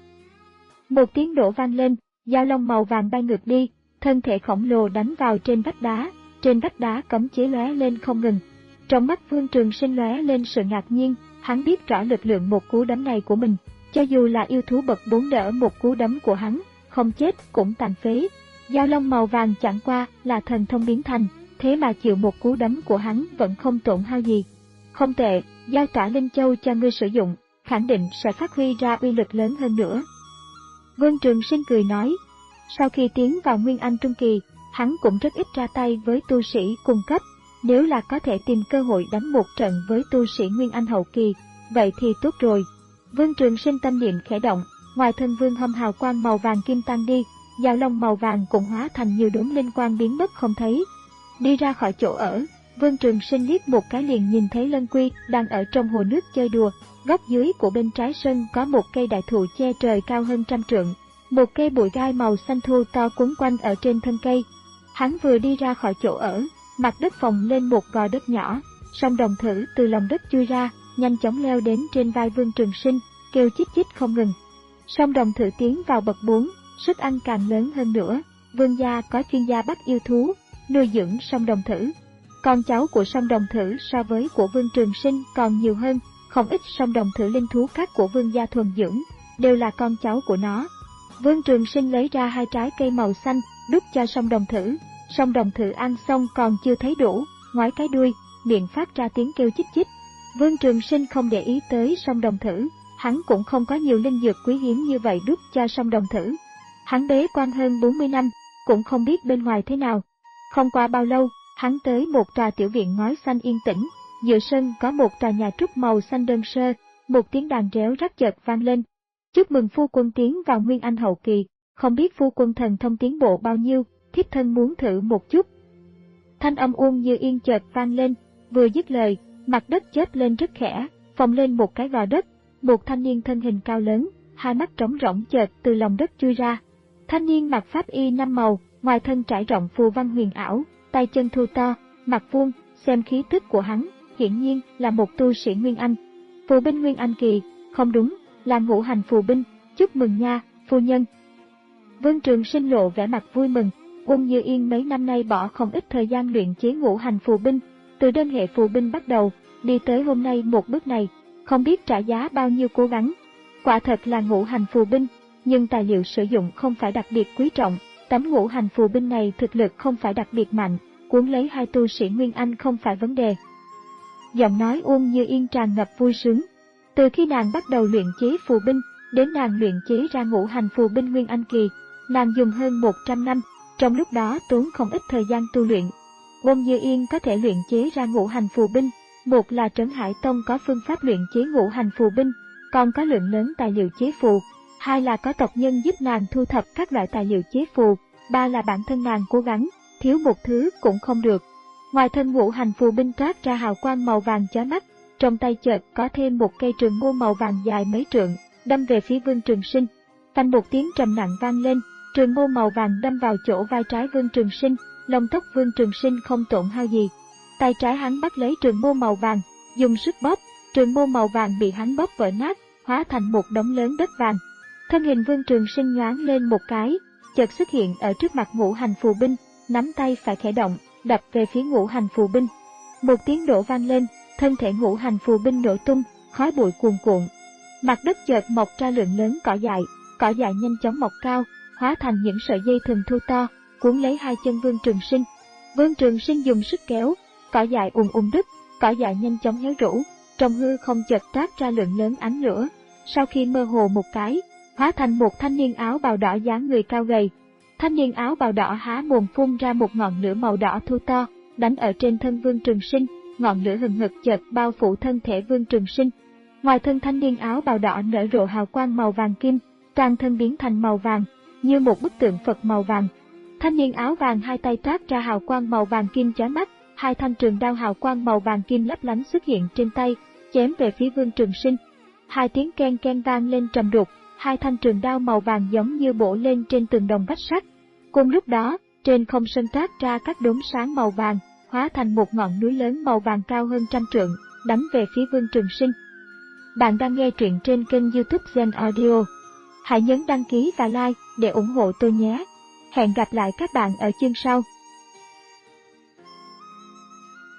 Một tiếng nổ vang lên, dao long màu vàng bay ngược đi, thân thể khổng lồ đánh vào trên vách đá, trên vách đá cấm chế lóe lên không ngừng. Trong mắt Vương Trường Sinh lóe lên sự ngạc nhiên, hắn biết rõ lực lượng một cú đấm này của mình, cho dù là yêu thú bậc bốn đỡ một cú đấm của hắn, không chết cũng tàn phế. Dao long màu vàng chẳng qua là thần thông biến thành, thế mà chịu một cú đấm của hắn vẫn không tổn hao gì. Không tệ, giao tỏa Linh Châu cho ngươi sử dụng, khẳng định sẽ phát huy ra uy lực lớn hơn nữa. Vương Trường Sinh cười nói, sau khi tiến vào Nguyên Anh Trung Kỳ, hắn cũng rất ít ra tay với tu sĩ cùng cấp, nếu là có thể tìm cơ hội đánh một trận với tu sĩ Nguyên Anh Hậu Kỳ, vậy thì tốt rồi. Vương Trường Sinh tâm niệm khẽ động, ngoài thân Vương Hâm hào quang màu vàng kim tan đi, dao long màu vàng cũng hóa thành nhiều đốm linh quang biến mất không thấy. Đi ra khỏi chỗ ở, Vương Trường Sinh liếc một cái liền nhìn thấy Lân Quy đang ở trong hồ nước chơi đùa, góc dưới của bên trái sân có một cây đại thụ che trời cao hơn trăm trượng, một cây bụi gai màu xanh thu to quấn quanh ở trên thân cây. Hắn vừa đi ra khỏi chỗ ở, mặt đất phồng lên một gò đất nhỏ, song đồng thử từ lòng đất chui ra, nhanh chóng leo đến trên vai Vương Trường Sinh, kêu chích chích không ngừng. Song đồng thử tiến vào bậc bốn, sức ăn càng lớn hơn nữa. Vương gia có chuyên gia bắt yêu thú, nuôi dưỡng song đồng thử. Con cháu của song đồng thử so với của Vương Trường Sinh còn nhiều hơn, không ít song đồng thử linh thú khác của Vương gia thuần dưỡng, đều là con cháu của nó. Vương Trường Sinh lấy ra hai trái cây màu xanh, đút cho song đồng thử. Song đồng thử ăn xong còn chưa thấy đủ, ngoái cái đuôi, miệng phát ra tiếng kêu chích chích. Vương Trường Sinh không để ý tới song đồng thử, hắn cũng không có nhiều linh dược quý hiếm như vậy đút cho song đồng thử. Hắn bế quan hơn bốn mươi năm, cũng không biết bên ngoài thế nào. Không qua bao lâu, hắn tới một tòa tiểu viện ngói xanh yên tĩnh, giữa sân có một tòa nhà trúc màu xanh đơn sơ, một tiếng đàn réo rắt chợt vang lên. Chúc mừng phu quân tiến vào Nguyên Anh Hậu Kỳ, không biết phu quân thần thông tiến bộ bao nhiêu, thiếp thân muốn thử một chút. Thanh âm Uông Như Yên chợt vang lên, vừa dứt lời, mặt đất chớp lên rất khẽ, phồng lên một cái gò đất, một thanh niên thân hình cao lớn, hai mắt trống rỗng chợt từ lòng đất chui ra. Thanh niên mặc pháp y năm màu, ngoài thân trải rộng phù văn huyền ảo, tay chân thu to, mặt vuông, xem khí tức của hắn, hiển nhiên là một tu sĩ Nguyên Anh. Phù binh Nguyên Anh kỳ, không đúng, là ngũ hành phù binh, chúc mừng nha, phu nhân. Vương Trường Sinh lộ vẻ mặt vui mừng. Uông Như Yên mấy năm nay bỏ không ít thời gian luyện chế ngũ hành phù binh, từ đơn hệ phù binh bắt đầu, đi tới hôm nay một bước này, không biết trả giá bao nhiêu cố gắng. Quả thật là ngũ hành phù binh, nhưng tài liệu sử dụng không phải đặc biệt quý trọng, tấm ngũ hành phù binh này thực lực không phải đặc biệt mạnh, cuốn lấy hai tu sĩ Nguyên Anh không phải vấn đề. Giọng nói Uông Như Yên tràn ngập vui sướng. Từ khi nàng bắt đầu luyện chế phù binh, đến nàng luyện chế ra ngũ hành phù binh Nguyên Anh kỳ, nàng dùng hơn một trăm năm. Trong lúc đó tốn không ít thời gian tu luyện. Uông Như Yên có thể luyện chế ra ngũ hành phù binh, một là Trấn Hải Tông có phương pháp luyện chế ngũ hành phù binh, còn có lượng lớn tài liệu chế phù, hai là có tộc nhân giúp nàng thu thập các loại tài liệu chế phù, ba là bản thân nàng cố gắng, thiếu một thứ cũng không được. Ngoài thân ngũ hành phù binh toát ra hào quang màu vàng chói mắt, trong tay chợt có thêm một cây trường mâu màu vàng dài mấy trượng, đâm về phía Vương Trường Sinh. Phanh một tiếng trầm nặng vang lên, trường mâu màu vàng đâm vào chỗ vai trái Vương Trường Sinh, lông tóc Vương Trường Sinh không tổn hao gì. Tay trái hắn bắt lấy trường mâu màu vàng, dùng sức bóp, trường mâu màu vàng bị hắn bóp vỡ nát, hóa thành một đống lớn đất vàng. Thân hình Vương Trường Sinh nhoáng lên một cái, chợt xuất hiện ở trước mặt Ngũ Hành Phù Binh, nắm tay phải khẽ động, đập về phía Ngũ Hành Phù Binh. Một tiếng nổ vang lên, thân thể Ngũ Hành Phù Binh nổ tung, khói bụi cuồn cuộn. Mặt đất chợt mọc ra lượng lớn cỏ dại, cỏ dại nhanh chóng mọc cao, hóa thành những sợi dây thừng thu to, cuốn lấy hai chân Vương Trường Sinh. Vương Trường Sinh dùng sức kéo, cỏ dại ùn ùn đứt, cỏ dại nhanh chóng héo rũ, trong hư không chợt toát ra lượng lớn ánh lửa. Sau khi mơ hồ một cái, hóa thành một thanh niên áo bào đỏ dáng người cao gầy. Thanh niên áo bào đỏ há mồm phun ra một ngọn lửa màu đỏ thu to, đánh ở trên thân Vương Trường Sinh, ngọn lửa hừng hực chợt bao phủ thân thể Vương Trường Sinh. Ngoài thân thanh niên áo bào đỏ nở rộ hào quang màu vàng kim, toàn thân biến thành màu vàng, như một bức tượng Phật màu vàng. Thanh niên áo vàng hai tay toát ra hào quang màu vàng kim chói mắt, hai thanh trường đao hào quang màu vàng kim lấp lánh xuất hiện trên tay, chém về phía Vương Trường Sinh. Hai tiếng ken ken vang lên trầm đục, hai thanh trường đao màu vàng giống như bổ lên trên tường đồng vách sắt. Cùng lúc đó, trên không sơn toát ra các đốm sáng màu vàng, hóa thành một ngọn núi lớn màu vàng cao hơn trăm trượng, đánh về phía Vương Trường Sinh. Bạn đang nghe truyện trên kênh YouTube Zen Audio. Hãy nhấn đăng ký và like để ủng hộ tôi nhé. Hẹn gặp lại các bạn ở chương sau.